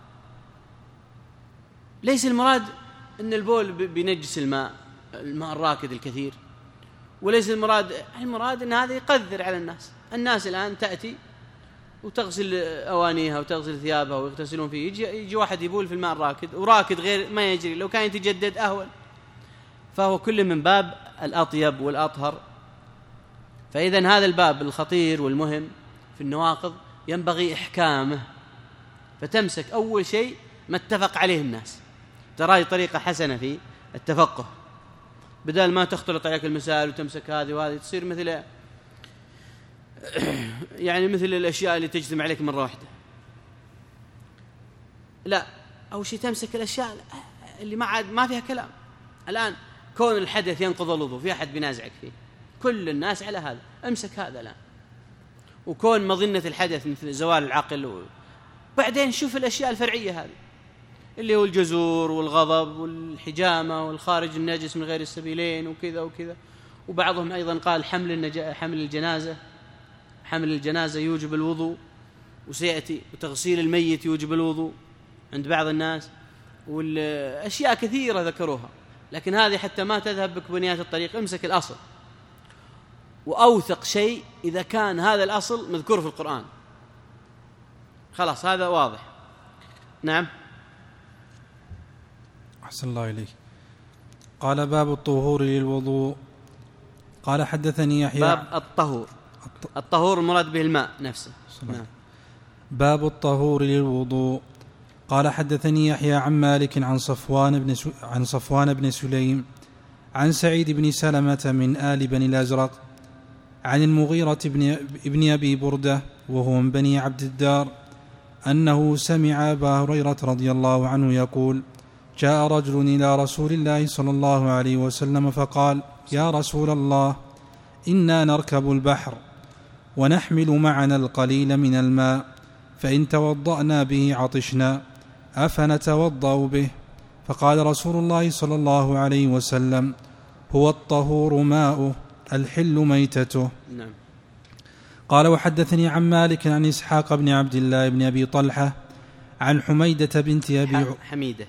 ليس المراد أن البول بينجس الماء الماء الراكد الكثير، وليس المراد المراد أن هذا يقذر على الناس. الناس الآن تأتي وتغسل أوانيها وتغسل ثيابها ويغتسلون فيه، يجي, يجي واحد يبول في الماء الراكد، وراكد غير ما يجري، لو كان يتجدد أهون. فهو كل من باب الأطيب والأطهر. فإذن هذا الباب الخطير والمهم في النواقض ينبغي إحكامه، فتمسك أول شيء ما اتفق عليه الناس. ترى طريقة حسنة في التفقه، بدل ما تختلط عليك المسائل وتمسك هذه وهذه، تصير مثل يعني مثل الأشياء اللي تجتمع عليك مرة واحدة. لا، أول شيء تمسك الأشياء اللي ما عاد ما فيها كلام. الآن كون الحدث ينقض الوضوء في أحد بينازعك فيه، كل الناس على هذا، امسك هذا الآن. وكون مظنة الحدث مثل زوال العقل و... بعدين شوف الأشياء الفرعية هذه اللي هو الجزور والغضب والحجامة والخارج النجس من غير السبيلين وكذا وكذا. وبعضهم أيضا قال حمل, النج... حمل الجنازة حمل الجنازة يوجب الوضوء، وسيأتي وتغسيل الميت يوجب الوضوء عند بعض الناس، والأشياء كثيرة ذكروها. لكن هذه حتى ما تذهب بك بنيات الطريق، امسك الأصل، وأوثق شيء إذا كان هذا الأصل مذكور في القرآن، خلاص هذا واضح. نعم. أحسن الله إليك. قال باب الطهور للوضوء. قال حدثني يحيى. باب الطهور. الطهور المراد به الماء نفسه. نعم. باب الطهور للوضوء. قال حدثني يحيى عن مالك عن صفوان بن س... عن صفوان بن سليم عن سعيد بن سلمة من آل بني الأزرق عن المغيرة بن ابن أبي بردة وهو من بني عبد الدار أنه سمع أبا هريرة رضي الله عنه يقول: جاء رجل إلى رسول الله صلى الله عليه وسلم فقال: يا رسول الله، إنا نركب البحر ونحمل معنا القليل من الماء، فإن توضأنا به عطشنا، أفنتوضأ به؟ فقال رسول الله صلى الله عليه وسلم: هو الطهور ماؤه الحل ميتته. نعم. قال وحدثني عن مالك عن إسحاق بن عبد الله بن أبي طلحة عن حميدة بنت أبي حميدة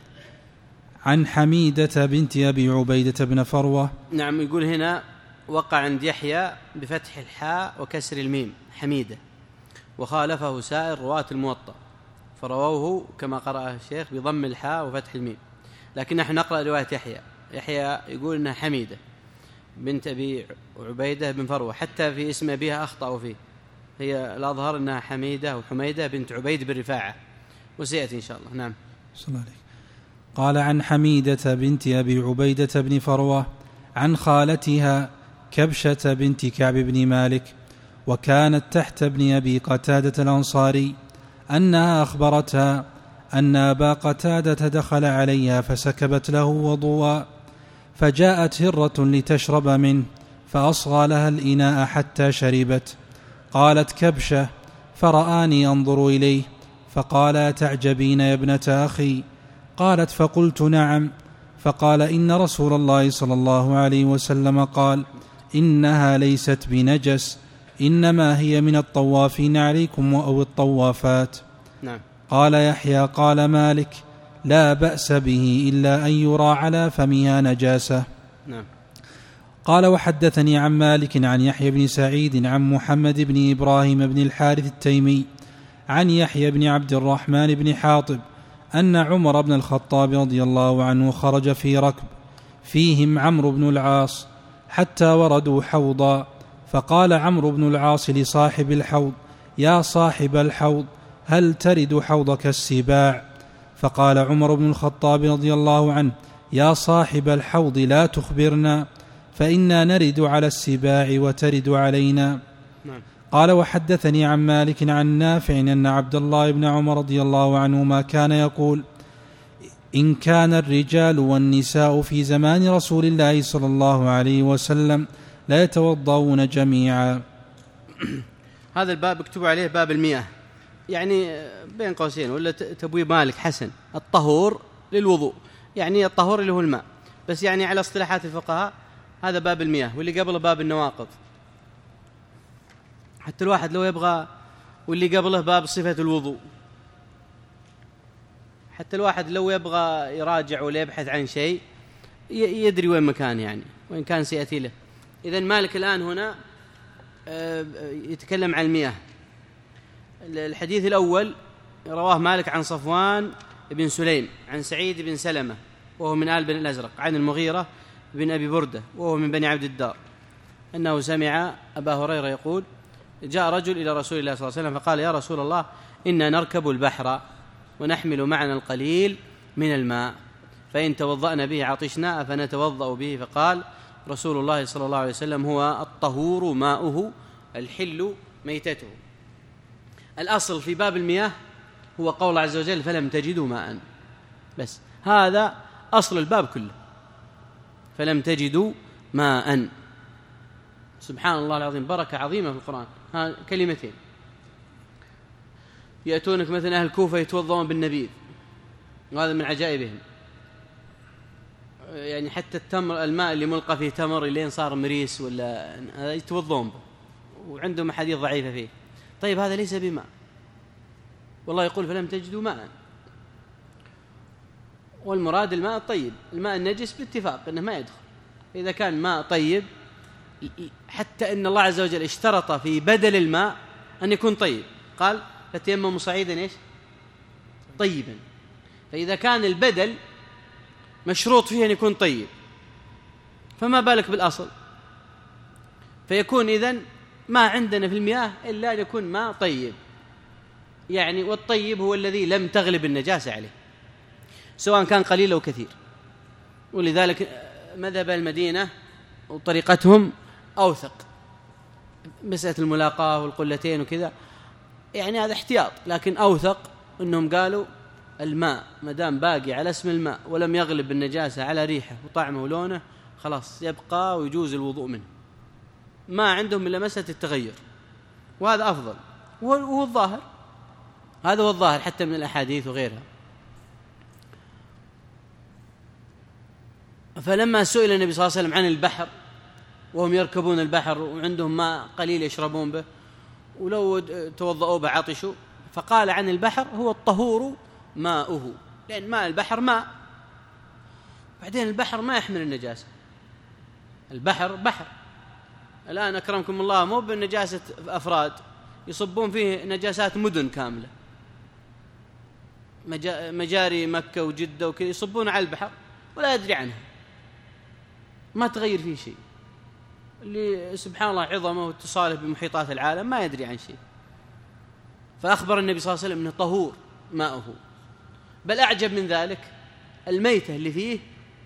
عن حميدة بنت أبي عبيدة بن فروة. نعم. يقول هنا وقع عند يحيى بفتح الحاء وكسر الميم حميدة، وخالفه سائر رواة الموطأ فرووه كما قرأه الشيخ بضم الحاء وفتح الميم، لكن نحن نقرأ رواية يحيى. يحيى يقول إنها حميدة بنت أبي عبيدة بن فروة، حتى في اسم أبيها أخطأوا فيه، هي الأظهر أنها حميدة وحميدة بنت عبيد بن رفاعة، وسيأتي إن شاء الله. نعم. صلى الله عليه. قال عن حميدة بنت أبي عبيدة بن فروة عن خالتها كبشة بنت كعب بن مالك، وكانت تحت ابن أبي قتادة الأنصاري، أنها أخبرتها أن أبا قتادة دخل عليها فسكبت له وضوءا، فجاءت هرة لتشرب منه فأصغى لها الإناء حتى شربت. قالت كبشة فرآني أنظر إليه فقال: أتعجبين يا ابنة أخي؟ قالت فقلت نعم. فقال: إن رسول الله صلى الله عليه وسلم قال: إنها ليست بنجس، إنما هي من الطوافين عليكم أو الطوافات. نعم. قال يحيى قال مالك: لا بأس به إلا أن يرى على فمها نجاسة. نعم. قال وحدثني عن مالك عن يحيى بن سعيد عن محمد بن إبراهيم بن الحارث التيمي عن يحيى بن عبد الرحمن بن حاطب أن عمر بن الخطاب رضي الله عنه خرج في ركب فيهم عمرو بن العاص حتى وردوا حوضا، فقال عمرو بن العاص لصاحب الحوض: يا صاحب الحوض، هل ترد حوضك السباع؟ فقال عمر بن الخطاب رضي الله عنه: يا صاحب الحوض، لا تخبرنا، فإنا نرد على السباع وترد علينا. نعم. قال وحدثني عن مالك عن نافع أن عبد الله بن عمر رضي الله عنهما كان يقول: إن كان الرجال والنساء في زمان رسول الله صلى الله عليه وسلم لا يتوضؤون جميعا. هذا الباب اكتبوا عليه باب المياه، يعني بين قوسين ولا تبويب مالك حسن، الطهور للوضوء، يعني الطهور اللي هو الماء، بس يعني على اصطلاحات الفقهاء هذا باب المياه، واللي قبله باب النواقض. حتى الواحد لو يبغى، واللي قبله باب صفة الوضوء. حتى الواحد لو يبغى يراجع ولا يبحث عن شيء يدري وين مكان، يعني وين كان سيأتي له. إذن مالك الآن هنا يتكلم عن المياه. الحديث الأول رواه مالك عن صفوان بن سليم عن سعيد بن سلمة وهو من آل بن الأزرق عن المغيرة بن أبي بردة وهو من بني عبد الدار أنه سمع أبا هريرة يقول: جاء رجل إلى رسول الله صلى الله عليه وسلم فقال: يا رسول الله، إنا نركب البحر ونحمل معنا القليل من الماء، فإن توضأنا به عطشنا أفنتوضأ به؟ فقال رسول الله صلى الله عليه وسلم: هو الطهور ماؤه الحل ميتته. الأصل في باب المياه هو قول عز وجل: فلم تجدوا ماء، بس هذا أصل الباب كله، فلم تجدوا ماء. سبحان الله العظيم، بركة عظيمة في القرآن. ها كلمتين يأتونك مثلا أهل الكوفة يتوضؤون بالنبيذ، وهذا من عجائبهم، يعني حتى التمر، الماء اللي ملقى فيه تمر لين صار مريس ولا يتوضؤون به، وعندهم أحاديث ضعيفة فيه. طيب هذا ليس بماء، والله يقول: فلم تجدوا ماء. والمراد الماء الطيب، الماء النجس باتفاق أنه ما يدخل. إذا كان ماء طيب، حتى إن الله عز وجل اشترط في بدل الماء أن يكون طيب، قال: فتيمموا صعيدا إيش؟ طيبا. فإذا كان البدل مشروط فيه أن يكون طيب، فما بالك بالأصل؟ فيكون إذن ما عندنا في المياه إلا أن يكون ماء طيب، يعني والطيب هو الذي لم تغلب النجاسة عليه، سواء كان قليل أو كثير. ولذلك مذهب المدينة وطريقتهم أوثق، مسألة الملاقاة والقلتين وكذا، يعني هذا احتياط، لكن أوثق أنهم قالوا الماء ما دام باقي على اسم الماء ولم يغلب النجاسة على ريحه وطعمه ولونه، خلاص يبقى ويجوز الوضوء منه. ما عندهم إلا مسألة التغير، وهذا أفضل، وهو الظاهر، هذا هو الظاهر حتى من الأحاديث وغيرها. فلما سئل النبي صلى الله عليه وسلم عن البحر وهم يركبون البحر وعندهم ماء قليل يشربون به ولو توضؤوا بعطشوا، فقال عن البحر: هو الطهور ماؤه، لأن ماء البحر ماء. بعدين البحر ما يحمل النجاسة، البحر بحر. الآن أكرمكم الله مو بالنجاسة أفراد، يصبون فيه نجاسات مدن كاملة، مجاري مكة وجدة وكذا، يصبون على البحر ولا يدري عنها، ما تغير فيه شيء. اللي سبحان الله عظمه واتصاله بمحيطات العالم ما يدري عن شيء. فأخبر النبي صلى الله عليه وسلم أنه طهور ماؤه. بل أعجب من ذلك، الميتة اللي فيه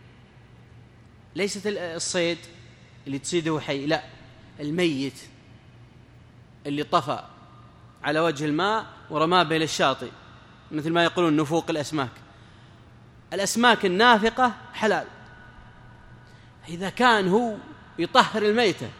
ليست الصيد اللي تصيده حي، لا، الميت اللي طفى على وجه الماء ورماه إلى الشاطئ، مثل ما يقولون نفوق الأسماك. الأسماك النافقة حلال إذا كان هو يطهر الميتة،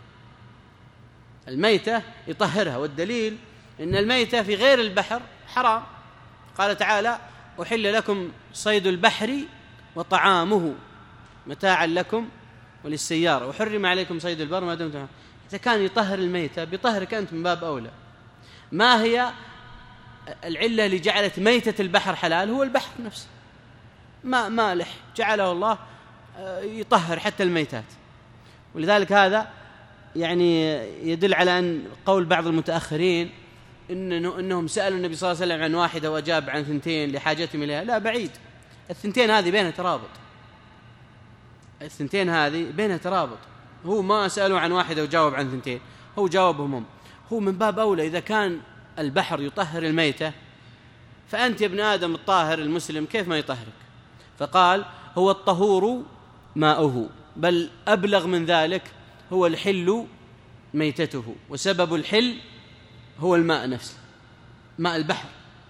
الميتة يطهرها، والدليل إن الميتة في غير البحر حرام. قال تعالى: أحل لكم صيد البحر وطعامه متاعا لكم وللسيارة وحرم عليكم صيد البر ما دمتم. إذا كان يطهر الميتة بيطهرك أنت من باب أولى. ما هي العلة اللي جعلت ميتة البحر حلال؟ هو البحر نفسه، ماء مالح جعله الله يطهر حتى الميتات. ولذلك هذا يعني يدل على أن قول بعض المتأخرين إنه إنهم سألوا النبي صلى الله عليه وسلم عن واحدة وأجاب عن ثنتين لحاجتهم إليها، لا، بعيد. الثنتين هذه بينها ترابط، الثنتين هذه بينها ترابط. هو ما سألوا عن واحدة وجاوب عن ثنتين، هو جاوبهم هم. هو من باب أولى إذا كان البحر يطهر الميتة، فأنت يا ابن آدم الطاهر المسلم كيف ما يطهرك؟ فقال هو الطهور ماؤه، بل أبلغ من ذلك هو الحل ميتته، وسبب الحل هو الماء نفسه، ماء البحر،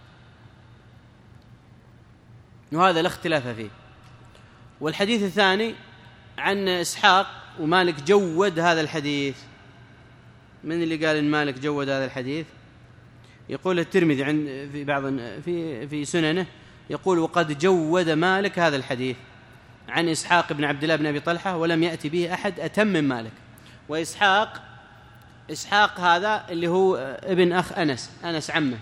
وهذا لا اختلاف فيه. والحديث الثاني عن إسحاق، ومالك جود هذا الحديث. من اللي قال إن مالك جود هذا الحديث؟ يقول الترمذي عن في بعض في في سننه، يقول وقد جود مالك هذا الحديث عن إسحاق بن عبد الله بن أبي طلحة ولم يأتي به أحد أتم من مالك. وإسحاق إسحاق هذا اللي هو ابن أخ أنس، أنس عمه،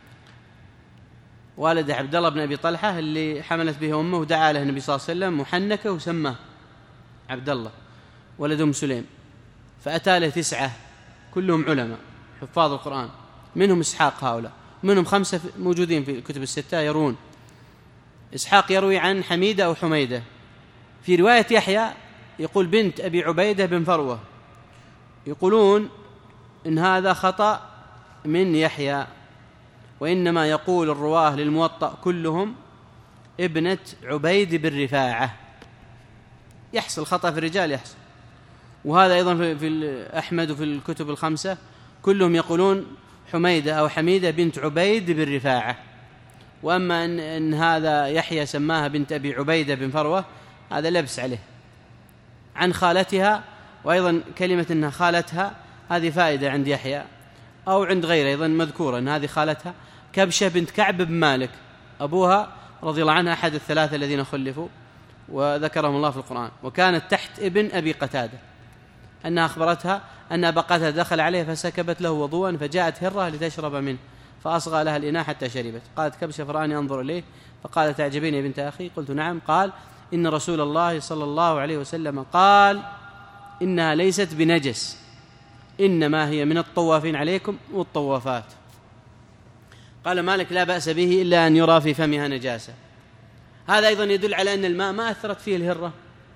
والد عبد الله بن أبي طلحة اللي حملت به أمه ودعا له النبي صلى الله عليه وسلم محنكه وسماه عبد الله ولد أم سليم. فأتى له تسعة كلهم علماء حفاظ القرآن، منهم إسحاق هؤلاء، منهم خمسة موجودين في الكتب الستة يروون. إسحاق يروي عن حميدة أو حميدة. في رواية يحيى يقول بنت أبي عبيدة بن فروة، يقولون إن هذا خطأ من يحيى، وإنما يقول الرواه للموطأ كلهم ابنة عبيد بن رفاعة. يحصل خطأ في الرجال، يحصل. وهذا أيضا في أحمد وفي الكتب الخمسة كلهم يقولون حميدة أو حميدة بنت عبيد بن رفاعة. وأما إن, إن هذا يحيى سماها بنت أبي عبيدة بن فروة، هذا لبس عليه. عن خالتها، وأيضا كلمة إنها خالتها هذه فائدة عند يحيى أو عند غيره أيضا مذكورة أن هذه خالتها، كبشة بنت كعب بن مالك، أبوها رضي الله عنها أحد الثلاثة الذين خلفوا وذكرهم الله في القرآن، وكانت تحت ابن أبي قتادة، أنها أخبرتها أن أبا قتادة دخل عليه فسكبت له وضوءا، فجاءت هرة لتشرب منه فأصغى لها الإناء حتى شربت. قالت كبشة فرآني أنظر إليه فقالت تعجبين يا بنت أخي؟ قلت نعم. قال إن رسول الله صلى الله عليه وسلم قال إنها ليست بنجس، إنما هي من الطوافين عليكم والطوافات. قال مالك لا بأس به إلا أن يرى في فمها نجاسة. هذا أيضا يدل على أن الماء ما أثرت فيه الهرة،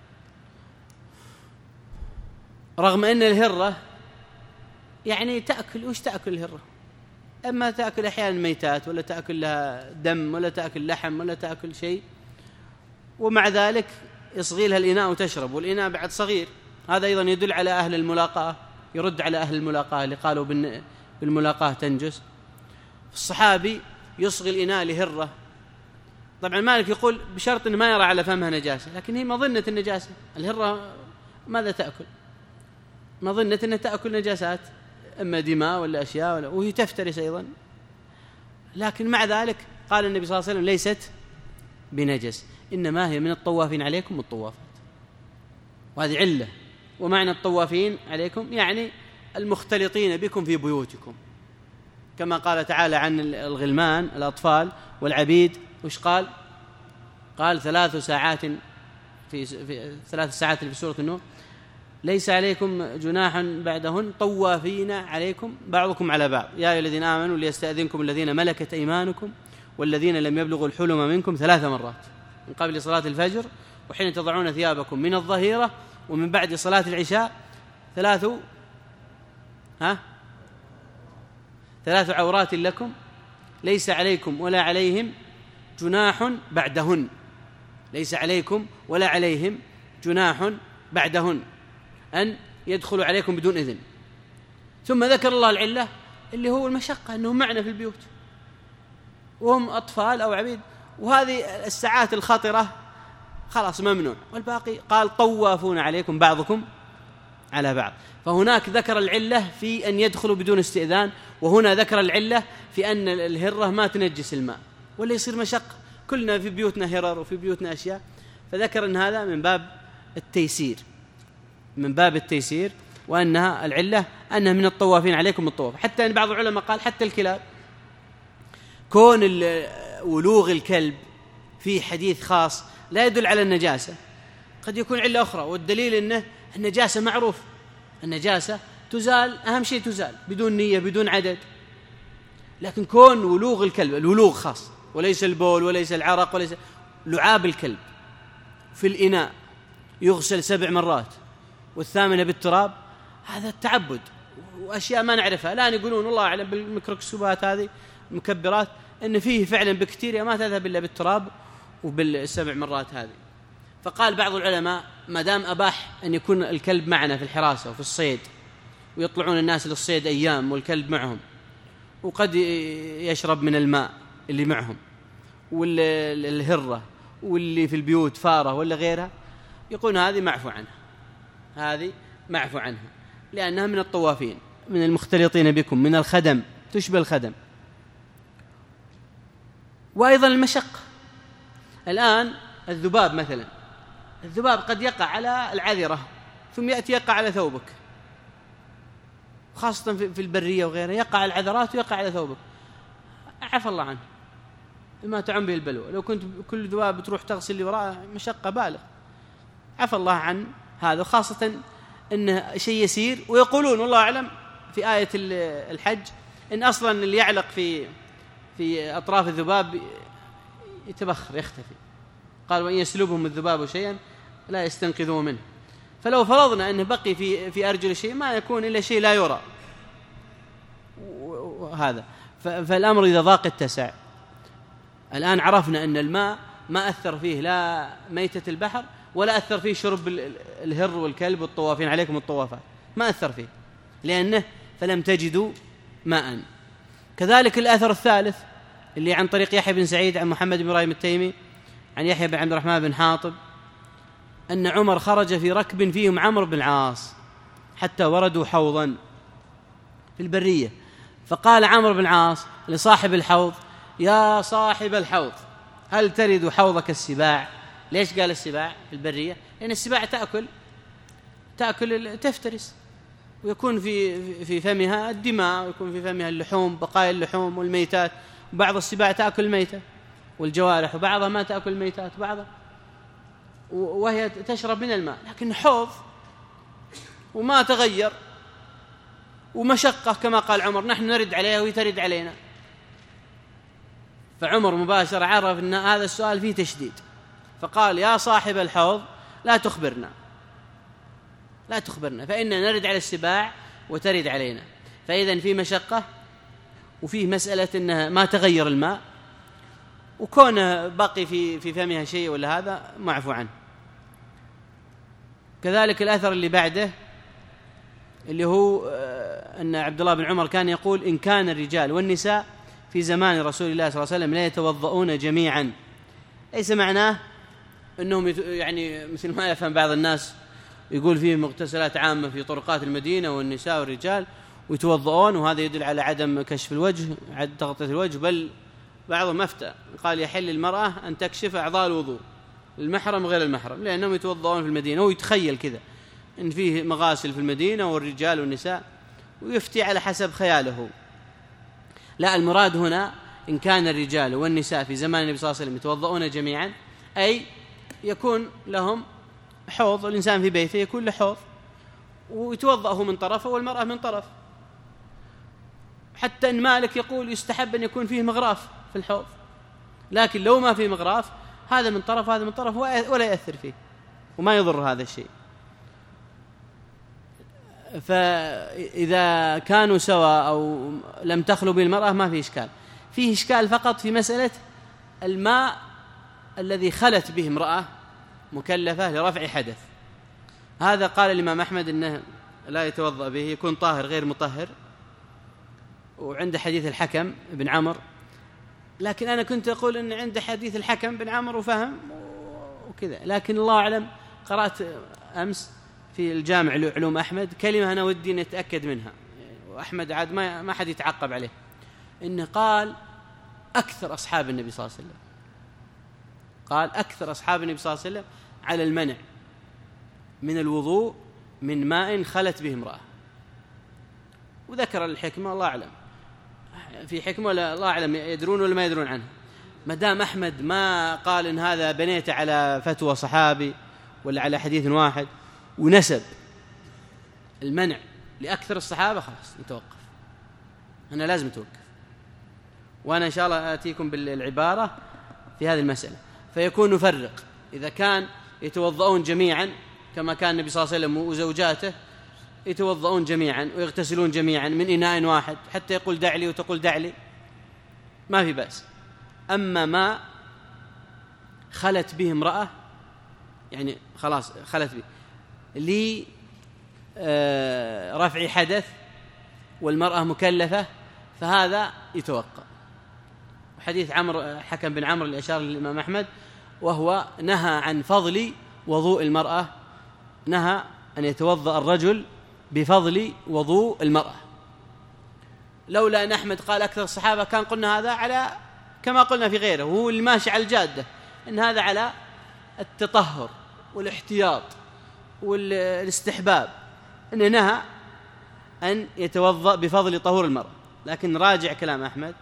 رغم أن الهرة يعني تأكل. وش تأكل الهرة؟ أما تأكل أحيانا ميتات، ولا تأكل لها دم، ولا تأكل لحم، ولا تأكل شيء، ومع ذلك يصغي لها الإناء وتشرب، والإناء بعد صغير. هذا أيضا يدل على أهل الملاقاة، يرد على أهل الملاقاة اللي قالوا بالملاقاة تنجس. الصحابي يصغي الإناء لهرة، طبعا مالك يقول بشرط أن ما يرى على فمها نجاسة، لكن هي مظنة النجاسة. الهرة ماذا تأكل؟ مظنة أنها تأكل نجاسات، إما دماء ولا أشياء ولا، وهي تفترس أيضا. لكن مع ذلك قال النبي صلى الله عليه وسلم ليست بنجس، إنما هي من الطوافين عليكم والطوافات. وهذه علة. ومعنى الطوافين عليكم يعني المختلطين بكم في بيوتكم، كما قال تعالى عن الغلمان الأطفال والعبيد. وش قال؟ قال ثلاث ساعات في, في ثلاث ساعات في سورة النور ليس عليكم جناح بعدهن طوافين عليكم بعضكم على بعض يا أيها الذين آمنوا ليستأذنكم الذين ملكت أيمانكم والذين لم يبلغوا الحلم منكم ثلاث مرات من قبل صلاة الفجر وحين تضعون ثيابكم من الظهيرة ومن بعد صلاة العشاء ثلاث ها ثلاث عورات لكم ليس عليكم ولا عليهم جناح بعدهن، ليس عليكم ولا عليهم جناح بعدهن أن يدخلوا عليكم بدون إذن. ثم ذكر الله العلة اللي هو المشقة، أنهم معنا في البيوت وهم أطفال أو عبيد، وهذه الساعات الخطرة خلاص ممنوع. والباقي قال طوافون عليكم بعضكم على بعض. فهناك ذكر العلة في أن يدخلوا بدون استئذان، وهنا ذكر العلة في أن الهرة ما تنجس الماء ولا يصير مشقة. كلنا في بيوتنا هرر وفي بيوتنا أشياء، فذكر أن هذا من باب التيسير، من باب التيسير، وأنها العلة أنها من الطوافين عليكم الطواف. حتى أن بعض العلماء قال حتى الكلاب، كون ولوغ الكلب في حديث خاص لا يدل على النجاسة، قد يكون علة أخرى، والدليل أنه النجاسة معروف، النجاسة تزال، أهم شيء تزال بدون نية بدون عدد. لكن كون ولوغ الكلب، الولوغ خاص، وليس البول وليس العرق وليس لعاب الكلب في الإناء يغسل سبع مرات والثامنة بالتراب، هذا التعبد وأشياء ما نعرفها. الآن يقولون والله أعلم بالميكروسكوبات هذه المكبرات أن فيه فعلا بكتيريا ما تذهب إلا بالتراب وبالسبع مرات هذه. فقال بعض العلماء ما دام أباح أن يكون الكلب معنا في الحراسة وفي الصيد ويطلعون الناس للصيد أيام والكلب معهم وقد يشرب من الماء اللي معهم والهرة واللي في البيوت فارة ولا غيرها، يقول هذه معفو عنها، هذه معفو عنها لأنها من الطوافين من المختلطين بكم من الخدم، تشبه الخدم. وأيضا المشقة، الآن الذباب مثلا، الذباب قد يقع على العذرة ثم يأتي يقع على ثوبك، خاصة في البرية وغيرها يقع على العذرات ويقع على ثوبك، عفى الله عنه ما تعم به البلوى. لو كنت كل ذباب بتروح تغسل اللي وراء مشقة بالغ، عفى الله عن هذا، خاصة إنه شيء يسير. ويقولون والله أعلم في آية الحج إن أصلا اللي يعلق في في أطراف الذباب يتبخر يختفي، قال وإن يسلبهم الذباب شيئا لا يستنقذوه منه. فلو فرضنا أنه بقي في في أرجل شيء ما يكون إلا شيء لا يرى، وهذا فالأمر إذا ضاق اتسع. الآن عرفنا أن الماء ما أثر فيه لا ميتة البحر ولا أثر فيه شرب الهر والكلب والطوافين عليكم الطوافات، ما أثر فيه لأنه فلم تجدوا ماء. كذلك الأثر الثالث اللي عن طريق يحيى بن سعيد عن محمد بن إبراهيم التيمي عن يحيى بن عبد الرحمن بن حاطب أن عمر خرج في ركب فيهم عمرو بن العاص حتى وردوا حوضا في البرية، فقال عمرو بن العاص لصاحب الحوض يا صاحب الحوض هل ترد حوضك السباع؟ ليش قال السباع في البرية؟ لأن السباع تأكل تأكل تفترس ويكون في في فمها الدماء ويكون في فمها اللحوم بقايا اللحوم والميتات، وبعض السباع تأكل الميتة والجوارح وبعضها ما تأكل الميتات بعضها وهي تشرب من الماء. لكن حوض وما تغير ومشقة كما قال عمر نحن نرد عليها وهي ترد علينا، فعمر مباشرة عرف أن هذا السؤال فيه تشديد فقال يا صاحب الحوض لا تخبرنا لا تخبرنا فإننا نرد على السباع وترد علينا. فإذن في مشقة وفيه مسألة أنها ما تغير الماء وكون بقي في في فمها شيء ولا هذا معفو عنه. كذلك الأثر اللي بعده اللي هو أن عبد الله بن عمر كان يقول إن كان الرجال والنساء في زمان رسول الله صلى الله عليه وسلم لا يتوضؤون جميعا، ليس معناه أنهم يعني مثل ما يفهم بعض الناس يقول فيه مغتسلات عامة في طرقات المدينة والنساء والرجال ويتوضؤون وهذا يدل على عدم كشف الوجه عدم تغطية الوجه، بل بعضهم أفتى قال يحل المرأة أن تكشف أعضاء الوضوء المحرم غير المحرم لأنهم يتوضؤون في المدينة، ويتخيل كذا إن فيه مغاسل في المدينة والرجال والنساء ويفتي على حسب خياله. لا، المراد هنا إن كان الرجال والنساء في زمان النبي صلى الله عليه وسلم يتوضؤون جميعا أي يكون لهم حوض، الإنسان في بيته يكون له حوض ويتوضأه من طرفه والمرأة من طرف. حتى إن مالك يقول يستحب أن يكون فيه مغراف في الحوض، لكن لو ما فيه مغراف هذا من طرف هذا من طرف ولا يأثر فيه وما يضر هذا الشيء. فإذا كانوا سواء أو لم تخلو بالمرأة ما فيه إشكال. فيه إشكال فقط في مسألة الماء الذي خلت به امرأة مكلفة لرفع حدث، هذا قال الإمام أحمد إنه لا يتوضأ به يكون طاهر غير مطهر، وعند حديث الحكم بن عمرو. لكن أنا كنت أقول إن عند حديث الحكم بن عمرو وفهم وكذا، لكن الله أعلم قرأت أمس في الجامع لعلوم أحمد كلمة أنا ودي نتأكد منها وأحمد عاد ما ما حد يتعقب عليه، إنه قال أكثر أصحاب النبي صلى الله عليه وسلم قال أكثر أصحاب النبي صلى الله عليه وسلم على المنع من الوضوء من ماء خلت به امرأة، وذكر الحكمة الله أعلم في حكمة ولا الله أعلم يدرون ولا ما يدرون عنها. مدام أحمد ما قال إن هذا بنيت على فتوى صحابي ولا على حديث واحد ونسب المنع لأكثر الصحابة خلاص يتوقف، هنا لازم يتوقف. وأنا إن شاء الله آتيكم بالعبارة في هذه المسألة. فيكون نفرق، إذا كان يتوضؤون جميعا كما كان النبي صلى الله عليه وسلم وزوجاته يتوضؤون جميعا ويغتسلون جميعا من إناء واحد حتى يقول دع لي وتقول دع لي، ما في بأس. أما ما خلت به امرأة، يعني خلاص خلت به لرفع حدث والمرأة مكلفة، فهذا يتوقع. حديث عمرو حكم بن عمرو اللي أشار للإمام أحمد، وهو نهى عن فضل وضوء المرأة، نهى أن يتوضأ الرجل بفضل وضوء المرأة. لولا أن أحمد قال أكثر الصحابة كان قلنا هذا على كما قلنا في غيره، وهو اللي ماشي على الجادة، إن هذا على التطهر والاحتياط والاستحباب، إنه نهى أن يتوضأ بفضل طهور المرأة. لكن راجع كلام أحمد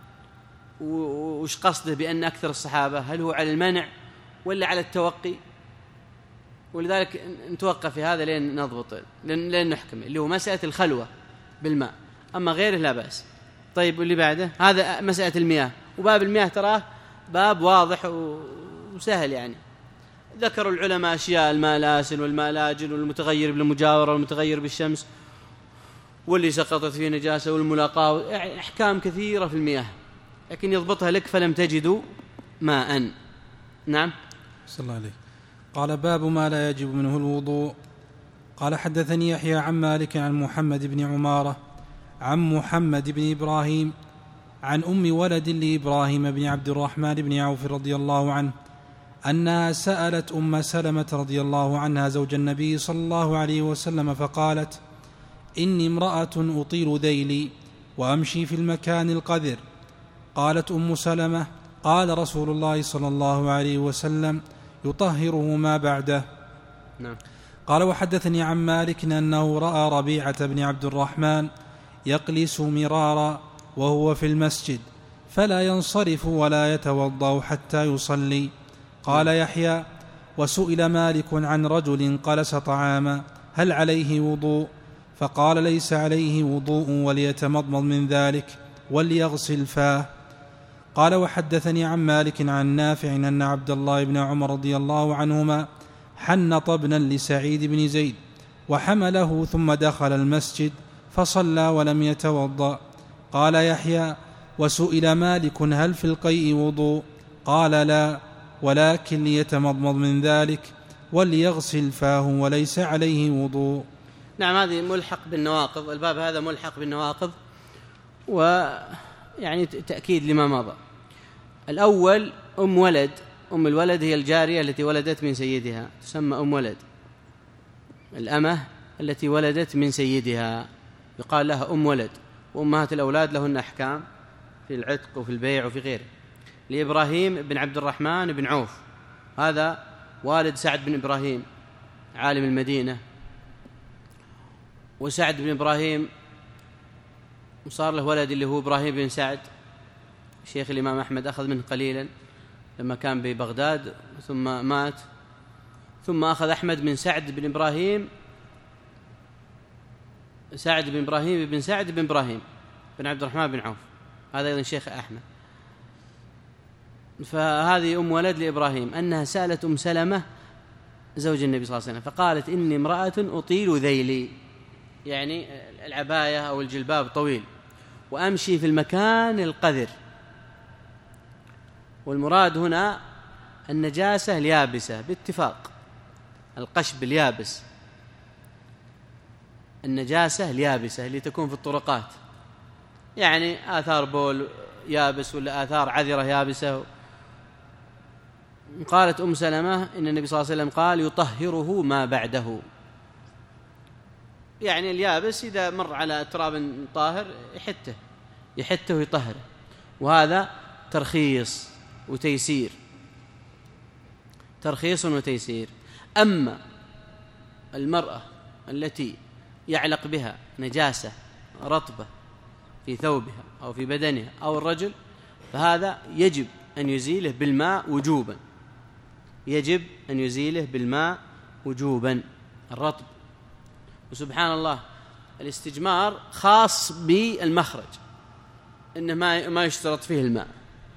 وش قصده بأن أكثر الصحابة، هل هو على المنع ولا على التوقي؟ ولذلك نتوقف في هذا لين نضبط لين, لين نحكم، اللي هو مسألة الخلوة بالماء، أما غيره لا بأس. طيب واللي بعده هذا مسألة المياه، وباب المياه تراه باب واضح وسهل، يعني ذكروا العلماء أشياء: الماء الآسن والماء الآجن والمتغير بالمجاورة والمتغير بالشمس واللي سقطت فيه نجاسة والملاقاة، يعني أحكام كثيرة في المياه، لكن يضبطها لك فلم تجدوا ماء. نعم. صلى الله عليه. قال: باب ما لا يجب منه الوضوء. قال: حدثني يحيى عن مالك عن محمد بن عمارة عن محمد بن إبراهيم عن أم ولد لإبراهيم بن عبد الرحمن بن عوف رضي الله عنه أنها سألت أم سلمة رضي الله عنها زوج النبي صلى الله عليه وسلم فقالت: إني امرأة أطيل ذيلي وأمشي في المكان القذر. قالت أم سلمة: قال رسول الله صلى الله عليه وسلم: يطهره ما بعده. نعم. قال: وحدثني عن مالك أنه رأى ربيعة بن عبد الرحمن يقلس مرارا وهو في المسجد فلا ينصرف ولا يتوضأ حتى يصلي. قال يحيى: وسئل مالك عن رجل قلس طعاما هل عليه وضوء؟ فقال: ليس عليه وضوء وليتمضمض من ذلك وليغسل فاه. قال: وحدثني عن مالك عن نافع أن عبد الله بن عمر رضي الله عنهما حنط ابنا لسعيد بن زيد وحمله ثم دخل المسجد فصلى ولم يتوضأ. قال يحيى: وسئل مالك هل في القيء وضوء؟ قال: لا، ولكن ليتمضمض من ذلك وليغسل فاه وليس عليه وضوء. نعم. هذه ملحق بالنواقض، الباب هذا ملحق بالنواقض، ويعني تأكيد لما مضى. الأول أم ولد. أم الولد هي الجارية التي ولدت من سيدها، تسمى أم ولد. الأمة التي ولدت من سيدها يقال لها أم ولد. وأمهات الأولاد لهن أحكام في العتق وفي البيع وفي غيره. لإبراهيم بن عبد الرحمن بن عوف، هذا والد سعد بن إبراهيم عالم المدينة. وسعد بن إبراهيم وصار له ولد اللي هو إبراهيم بن سعد، شيخ الإمام أحمد أخذ منه قليلا لما كان ببغداد ثم مات، ثم أخذ أحمد من سعد بن إبراهيم سعد بن إبراهيم بن سعد بن إبراهيم بن عبد الرحمن بن عوف، هذا أيضا شيخ أحمد. فهذه أم ولد لإبراهيم أنها سألت أم سلمة زوج النبي صلى الله عليه وسلم فقالت: إني امرأة أطيل ذيلي، يعني العباية أو الجلباب طويل، وأمشي في المكان القذر. والمراد هنا النجاسة اليابسة باتفاق، القشب اليابس، النجاسة اليابسة اللي تكون في الطرقات، يعني آثار بول يابس ولا آثار عذرة يابسة. قالت أم سلمة إن النبي صلى الله عليه وسلم قال: يطهره ما بعده، يعني اليابس إذا مر على تراب طاهر يحته يحته ويطهره، وهذا ترخيص وتيسير، ترخيص وتيسير. أما المرأة التي يعلق بها نجاسة رطبة في ثوبها أو في بدنها أو الرجل، فهذا يجب أن يزيله بالماء وجوبا، يجب أن يزيله بالماء وجوبا الرطب. وسبحان الله الاستجمار خاص بالمخرج، إنه ما ما يشترط فيه الماء،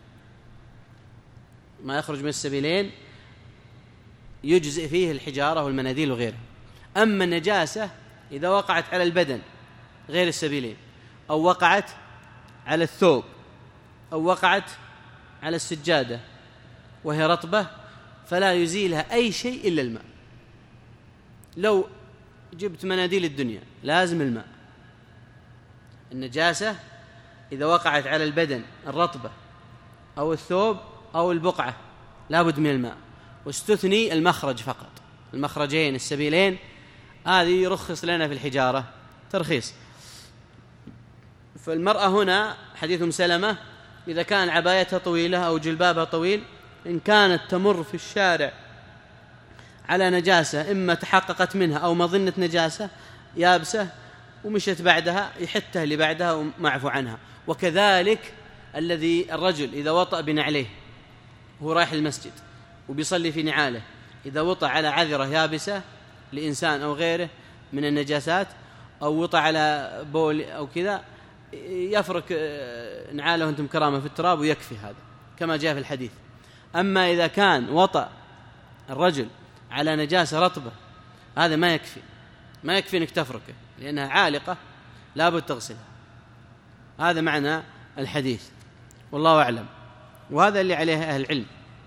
ما يخرج من السبيلين يجزئ فيه الحجارة والمناديل وغيرها. أما النجاسة إذا وقعت على البدن غير السبيلين، أو وقعت على الثوب، أو وقعت على السجادة وهي رطبة، فلا يزيلها أي شيء إلا الماء. لو جبت مناديل الدنيا لازم الماء. النجاسة إذا وقعت على البدن الرطبة أو الثوب أو البقعة لا بد من الماء، واستثني المخرج فقط، المخرجين السبيلين هذه يرخص لنا في الحجارة ترخيص. فالمرأة هنا حديث أم سلمة إذا كان عبايتها طويلة أو جلبابها طويل، إن كانت تمر في الشارع على نجاسة إما تحققت منها أو مظنة نجاسة يابسة ومشت بعدها يحتها اللي بعدها ومعفو عنها. وكذلك الذي الرجل إذا وطأ بنعليه هو رايح المسجد وبيصلي في نعاله، إذا وطأ على عذرة يابسة لإنسان أو غيره من النجاسات، أو وطأ على بول أو كذا، يفرك نعاله أنتم كرامة في التراب ويكفي هذا كما جاء في الحديث. أما إذا كان وطأ الرجل على نجاسة رطبة هذا ما يكفي، ما يكفي أنك تفركه لأنها عالقة لابد تغسلها. هذا معنى الحديث والله أعلم، وهذا اللي عليه أهل العلم.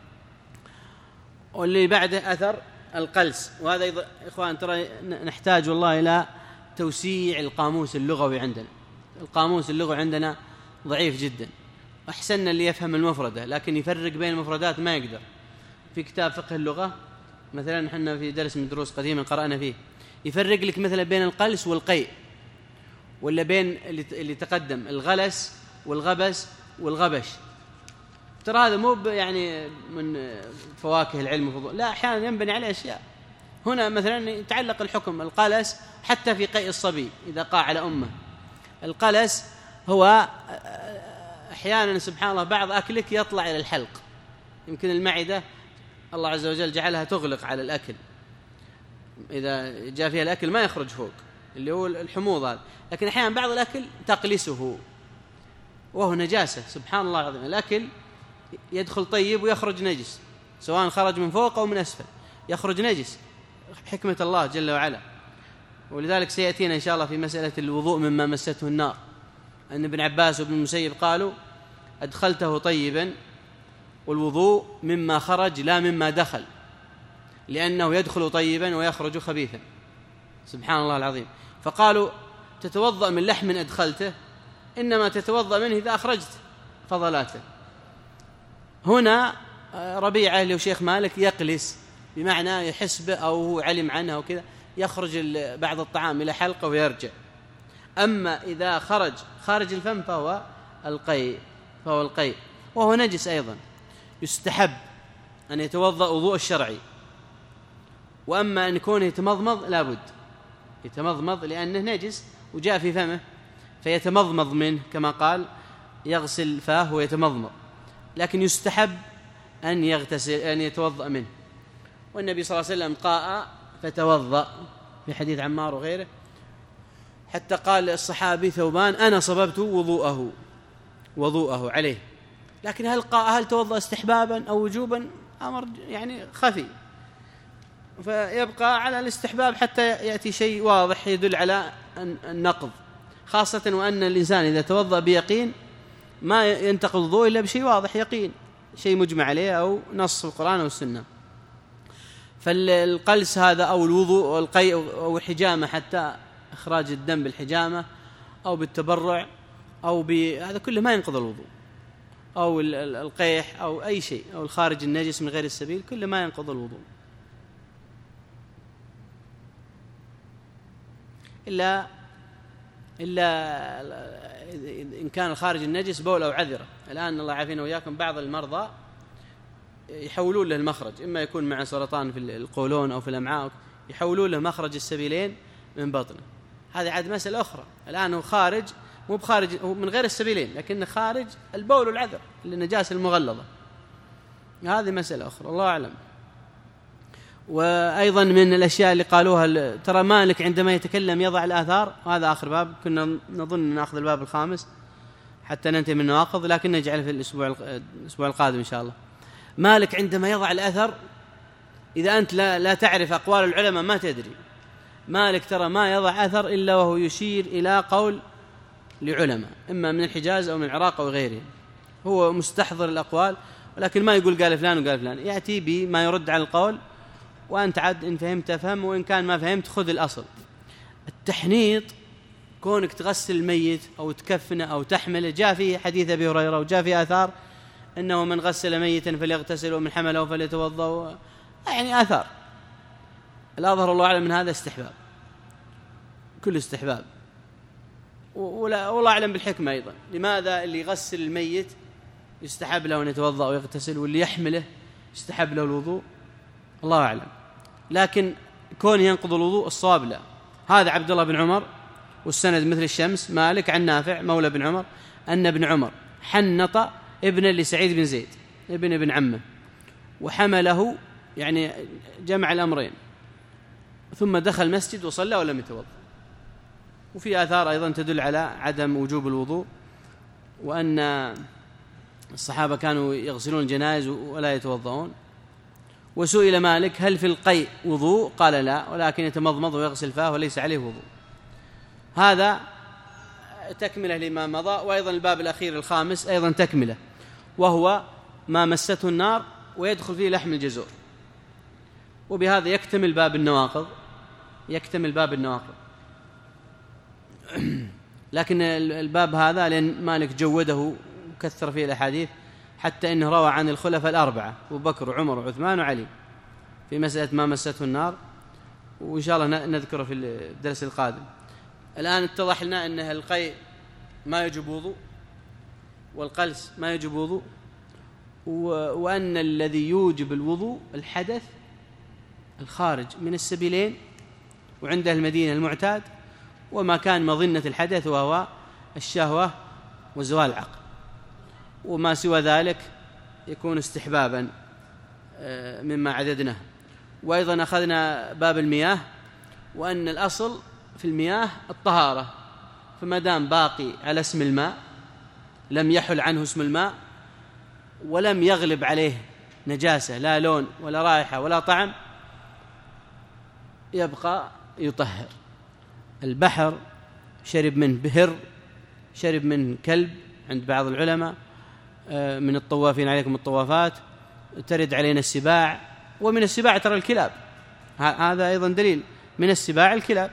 واللي بعده أثر القلس، وهذا أيضا إخوان ترى نحتاج والله إلى توسيع القاموس اللغوي عندنا. القاموس اللغوي عندنا ضعيف جدا، أحسن اللي يفهم المفردة لكن يفرق بين المفردات ما يقدر. في كتاب فقه اللغة مثلا نحن في درس من دروس قديما قرأنا فيه يفرق لك مثلا بين القلس والقيء، ولا بين اللي تقدم الغلس والغبس والغبش. ترى هذا مو يعني من فواكه العلم وفضول، لا، أحيانا ينبني عليه أشياء. هنا مثلا يتعلق الحكم القلس حتى في قيء الصبي إذا قاع على أمه. القلس هو أحيانا سبحان الله بعض أكلك يطلع إلى الحلق، يمكن المعدة الله عز وجل جعلها تغلق على الأكل، إذا جاء فيها الأكل ما يخرج فوق اللي هو الحموض هذا، لكن أحيانا بعض الأكل تقلسه وهو نجاسة. سبحان الله العظيم، الأكل يدخل طيب ويخرج نجس، سواء خرج من فوق أو من أسفل يخرج نجس، حكمة الله جل وعلا. ولذلك سيأتينا إن شاء الله في مسألة الوضوء مما مسته النار أن ابن عباس وابن المسيب قالوا أدخلته طيبا والوضوء مما خرج لا مما دخل، لأنه يدخل طيبا ويخرج خبيثا. سبحان الله العظيم. فقالوا تتوضأ من لحم أدخلته، إنما تتوضأ منه إذا أخرجت فضلاته. هنا ربيعة اللي هو شيخ مالك يقلس، بمعنى يحس به أو هو علم عنه وكذا، يخرج بعض الطعام إلى حلقة ويرجع. أما إذا خرج خارج الفم فهو القيء، فهو القيء وهو نجس أيضا. يستحب أن يتوضأ وضوء الشرعي، وأما أن يكون يتمضمض لابد يتمضمض لأنه نجس وجاء في فمه فيتمضمض منه كما قال يغسل فاه ويتمضمض، لكن يستحب أن يغتسل أن يتوضأ منه. والنبي صلى الله عليه وسلم قاء فتوضأ في حديث عمار وغيره، حتى قال الصحابي ثوبان أنا صببت وضوءه وضوءه عليه. لكن هل قاء هل توضأ استحبابا أو وجوبا أمر يعني خفي، فيبقى على الاستحباب حتى يأتي شيء واضح يدل على النقض، خاصة وأن الإنسان إذا توضأ بيقين ما ينتقض الوضوء إلا بشيء واضح يقين، شيء مجمع عليه أو نص في القرآن أو السنة. فالقلس هذا أو الوضوء والقيء أو الحجامة، حتى إخراج الدم بالحجامة أو بالتبرع أو هذا كله ما ينقض الوضوء، أو القيح أو أي شيء أو الخارج النجس من غير السبيل كله ما ينقض الوضوء، إلا إلا إن كان الخارج النجس بول أو عذرة. الآن الله يعافينا وإياكم بعض المرضى يحولون له المخرج، إما يكون مع سرطان في القولون أو في الأمعاء، يحولون له مخرج السبيلين من بطنه. هذه عاد مسألة أخرى. الآن هو خارج مو بخارج هو من غير السبيلين، لكن خارج البول والعذر النجاسة المغلظة، هذه مسألة أخرى الله أعلم. وأيضا من الأشياء اللي قالوها ترى مالك عندما يتكلم يضع الآثار، وهذا آخر باب، كنا نظن نأخذ الباب الخامس حتى ننتهي من النواقض، لكن نجعله في الأسبوع الأسبوع القادم إن شاء الله. مالك عندما يضع الأثر، إذا أنت لا, لا تعرف أقوال العلماء ما تدري. مالك ترى ما يضع أثر إلا وهو يشير إلى قول لعلماء إما من الحجاز أو من العراق أو غيره، هو مستحضر الأقوال، ولكن ما يقول قال فلان وقال فلان، يأتي بما يرد على القول، وأنت عاد إن فهمت فهم، وإن كان ما فهمت خذ الأصل. التحنيط كونك تغسل الميت أو تكفنه أو تحمله، جاء فيه حديث أبي هريرة وجاء فيه آثار أنه من غسل ميتا فليغتسل ومن حمله فليتوضأ، يعني آثار. الأظهر الله أعلم من هذا استحباب، كل استحباب، ولا والله أعلم بالحكمة أيضا. لماذا اللي يغسل الميت يستحب له أن يتوضأ ويغتسل، واللي يحمله يستحب له الوضوء؟ الله أعلم. لكن كون ينقض الوضوء الصواب لا. هذا عبد الله بن عمر، والسند مثل الشمس، مالك عن نافع مولى بن عمر أن ابن عمر حنط ابنا لسعيد بن زيد ابن ابن عمه وحمله، يعني جمع الأمرين، ثم دخل المسجد وصلى ولم يتوضأ. وفي آثار أيضا تدل على عدم وجوب الوضوء، وأن الصحابة كانوا يغسلون الجنائز ولا يتوضؤون. وسئل مالك هل في القيء وضوء؟ قال لا، ولكن يتمضمض ويغسل فاه وليس عليه وضوء. هذا تكملة لما مضى. وأيضا الباب الأخير الخامس أيضا تكملة، وهو ما مسته النار ويدخل فيه لحم الجزور. وبهذا يكتمل باب النواقض، يكتمل باب النواقض. لكن الباب هذا لأن مالك جوده وكثر فيه الأحاديث، حتى إنه روى عن الخلفاء الأربعة أبو بكر وعمر وعثمان وعلي في مسألة ما مسته النار، وإن شاء الله نذكره في الدرس القادم. الآن اتضح لنا أن القيء ما يجب وضوء، والقلس ما يجب وضوء، وأن الذي يوجب الوضوء الحدث الخارج من السبيلين، وعند المدينة المعتاد، وما كان مظنة الحدث وهو الشهوة وزوال العقل، وما سوى ذلك يكون استحبابا مما عددناه. وأيضا أخذنا باب المياه، وأن الأصل في المياه الطهارة، فما دام باقي على اسم الماء، لم يحل عنه اسم الماء، ولم يغلب عليه نجاسة لا لون ولا رائحة ولا طعم، يبقى يطهر. البحر شرب من بهر، شرب من كلب عند بعض العلماء، من الطوافين عليكم الطوافات، ترد علينا السباع، ومن السباع ترى الكلاب، هذا أيضا دليل، من السباع الكلاب،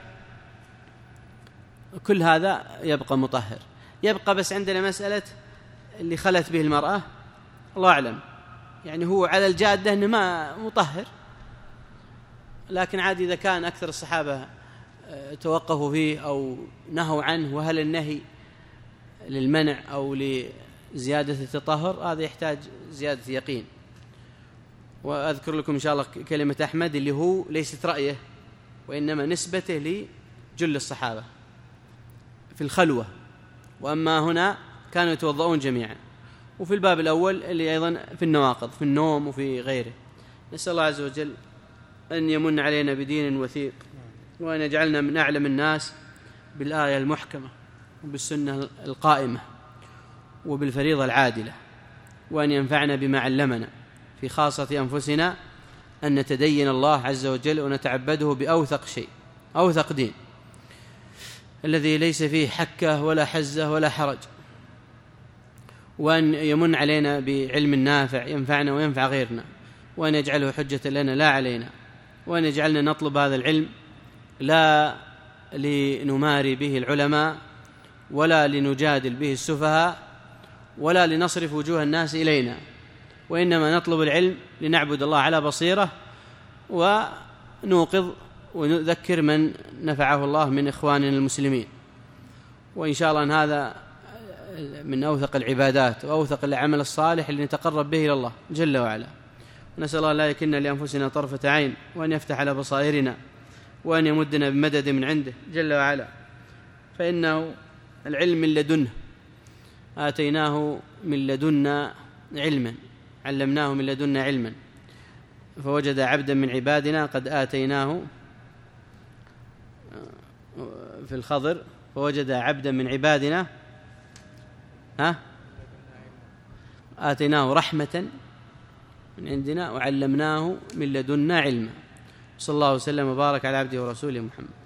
كل هذا يبقى مطهر. يبقى بس عندنا مسألة اللي خلت به المرأة، الله أعلم، يعني هو على الجادة أنه ما مطهر، لكن عادي إذا كان أكثر الصحابة توقفوا فيه أو نهوا عنه، وهل النهي للمنع أو لزيادة التطهر، هذا يحتاج زيادة يقين. وأذكر لكم إن شاء الله كلمة أحمد اللي هو ليست رأيه، وإنما نسبته لجل الصحابة في الخلوة، وأما هنا كانوا يتوضؤون جميعا. وفي الباب الأول اللي أيضا في النواقض، في النوم وفي غيره. نسأل الله عز وجل أن يمن علينا بدين وثيق، وأن يجعلنا من أعلم الناس بالآية المحكمة وبالسنة القائمة وبالفريضة العادلة، وأن ينفعنا بما علمنا في خاصة أنفسنا، أن نتدين الله عز وجل ونتعبده بأوثق شيء، أوثق دين الذي ليس فيه حكة ولا حزة ولا حرج، وأن يمن علينا بعلم نافع ينفعنا وينفع غيرنا، وأن يجعله حجة لنا لا علينا، وأن يجعلنا نطلب هذا العلم لا لنماري به العلماء، ولا لنجادل به السفهاء، ولا لنصرف وجوه الناس إلينا، وإنما نطلب العلم لنعبد الله على بصيرة، ونوقظ ونذكر من نفعه الله من إخواننا المسلمين. وإن شاء الله أن هذا من أوثق العبادات وأوثق العمل الصالح اللي نتقرب به إلى الله جل وعلا. ونسأل الله لا يكلنا لأنفسنا طرفة عين، وأن يفتح على بصائرنا، وأن يمدنا بمدد من عنده جل وعلا، فإنه العلم من لدنه، آتيناه من لدنا علما، علمناه من لدنا علما، فوجد عبدا من عبادنا قد آتيناه في الخضر فوجد عبدا من عبادنا ها آتيناه رحمة من عندنا وعلمناه من لدنا علما. صلى الله وسلم وبارك على عبده ورسوله محمد.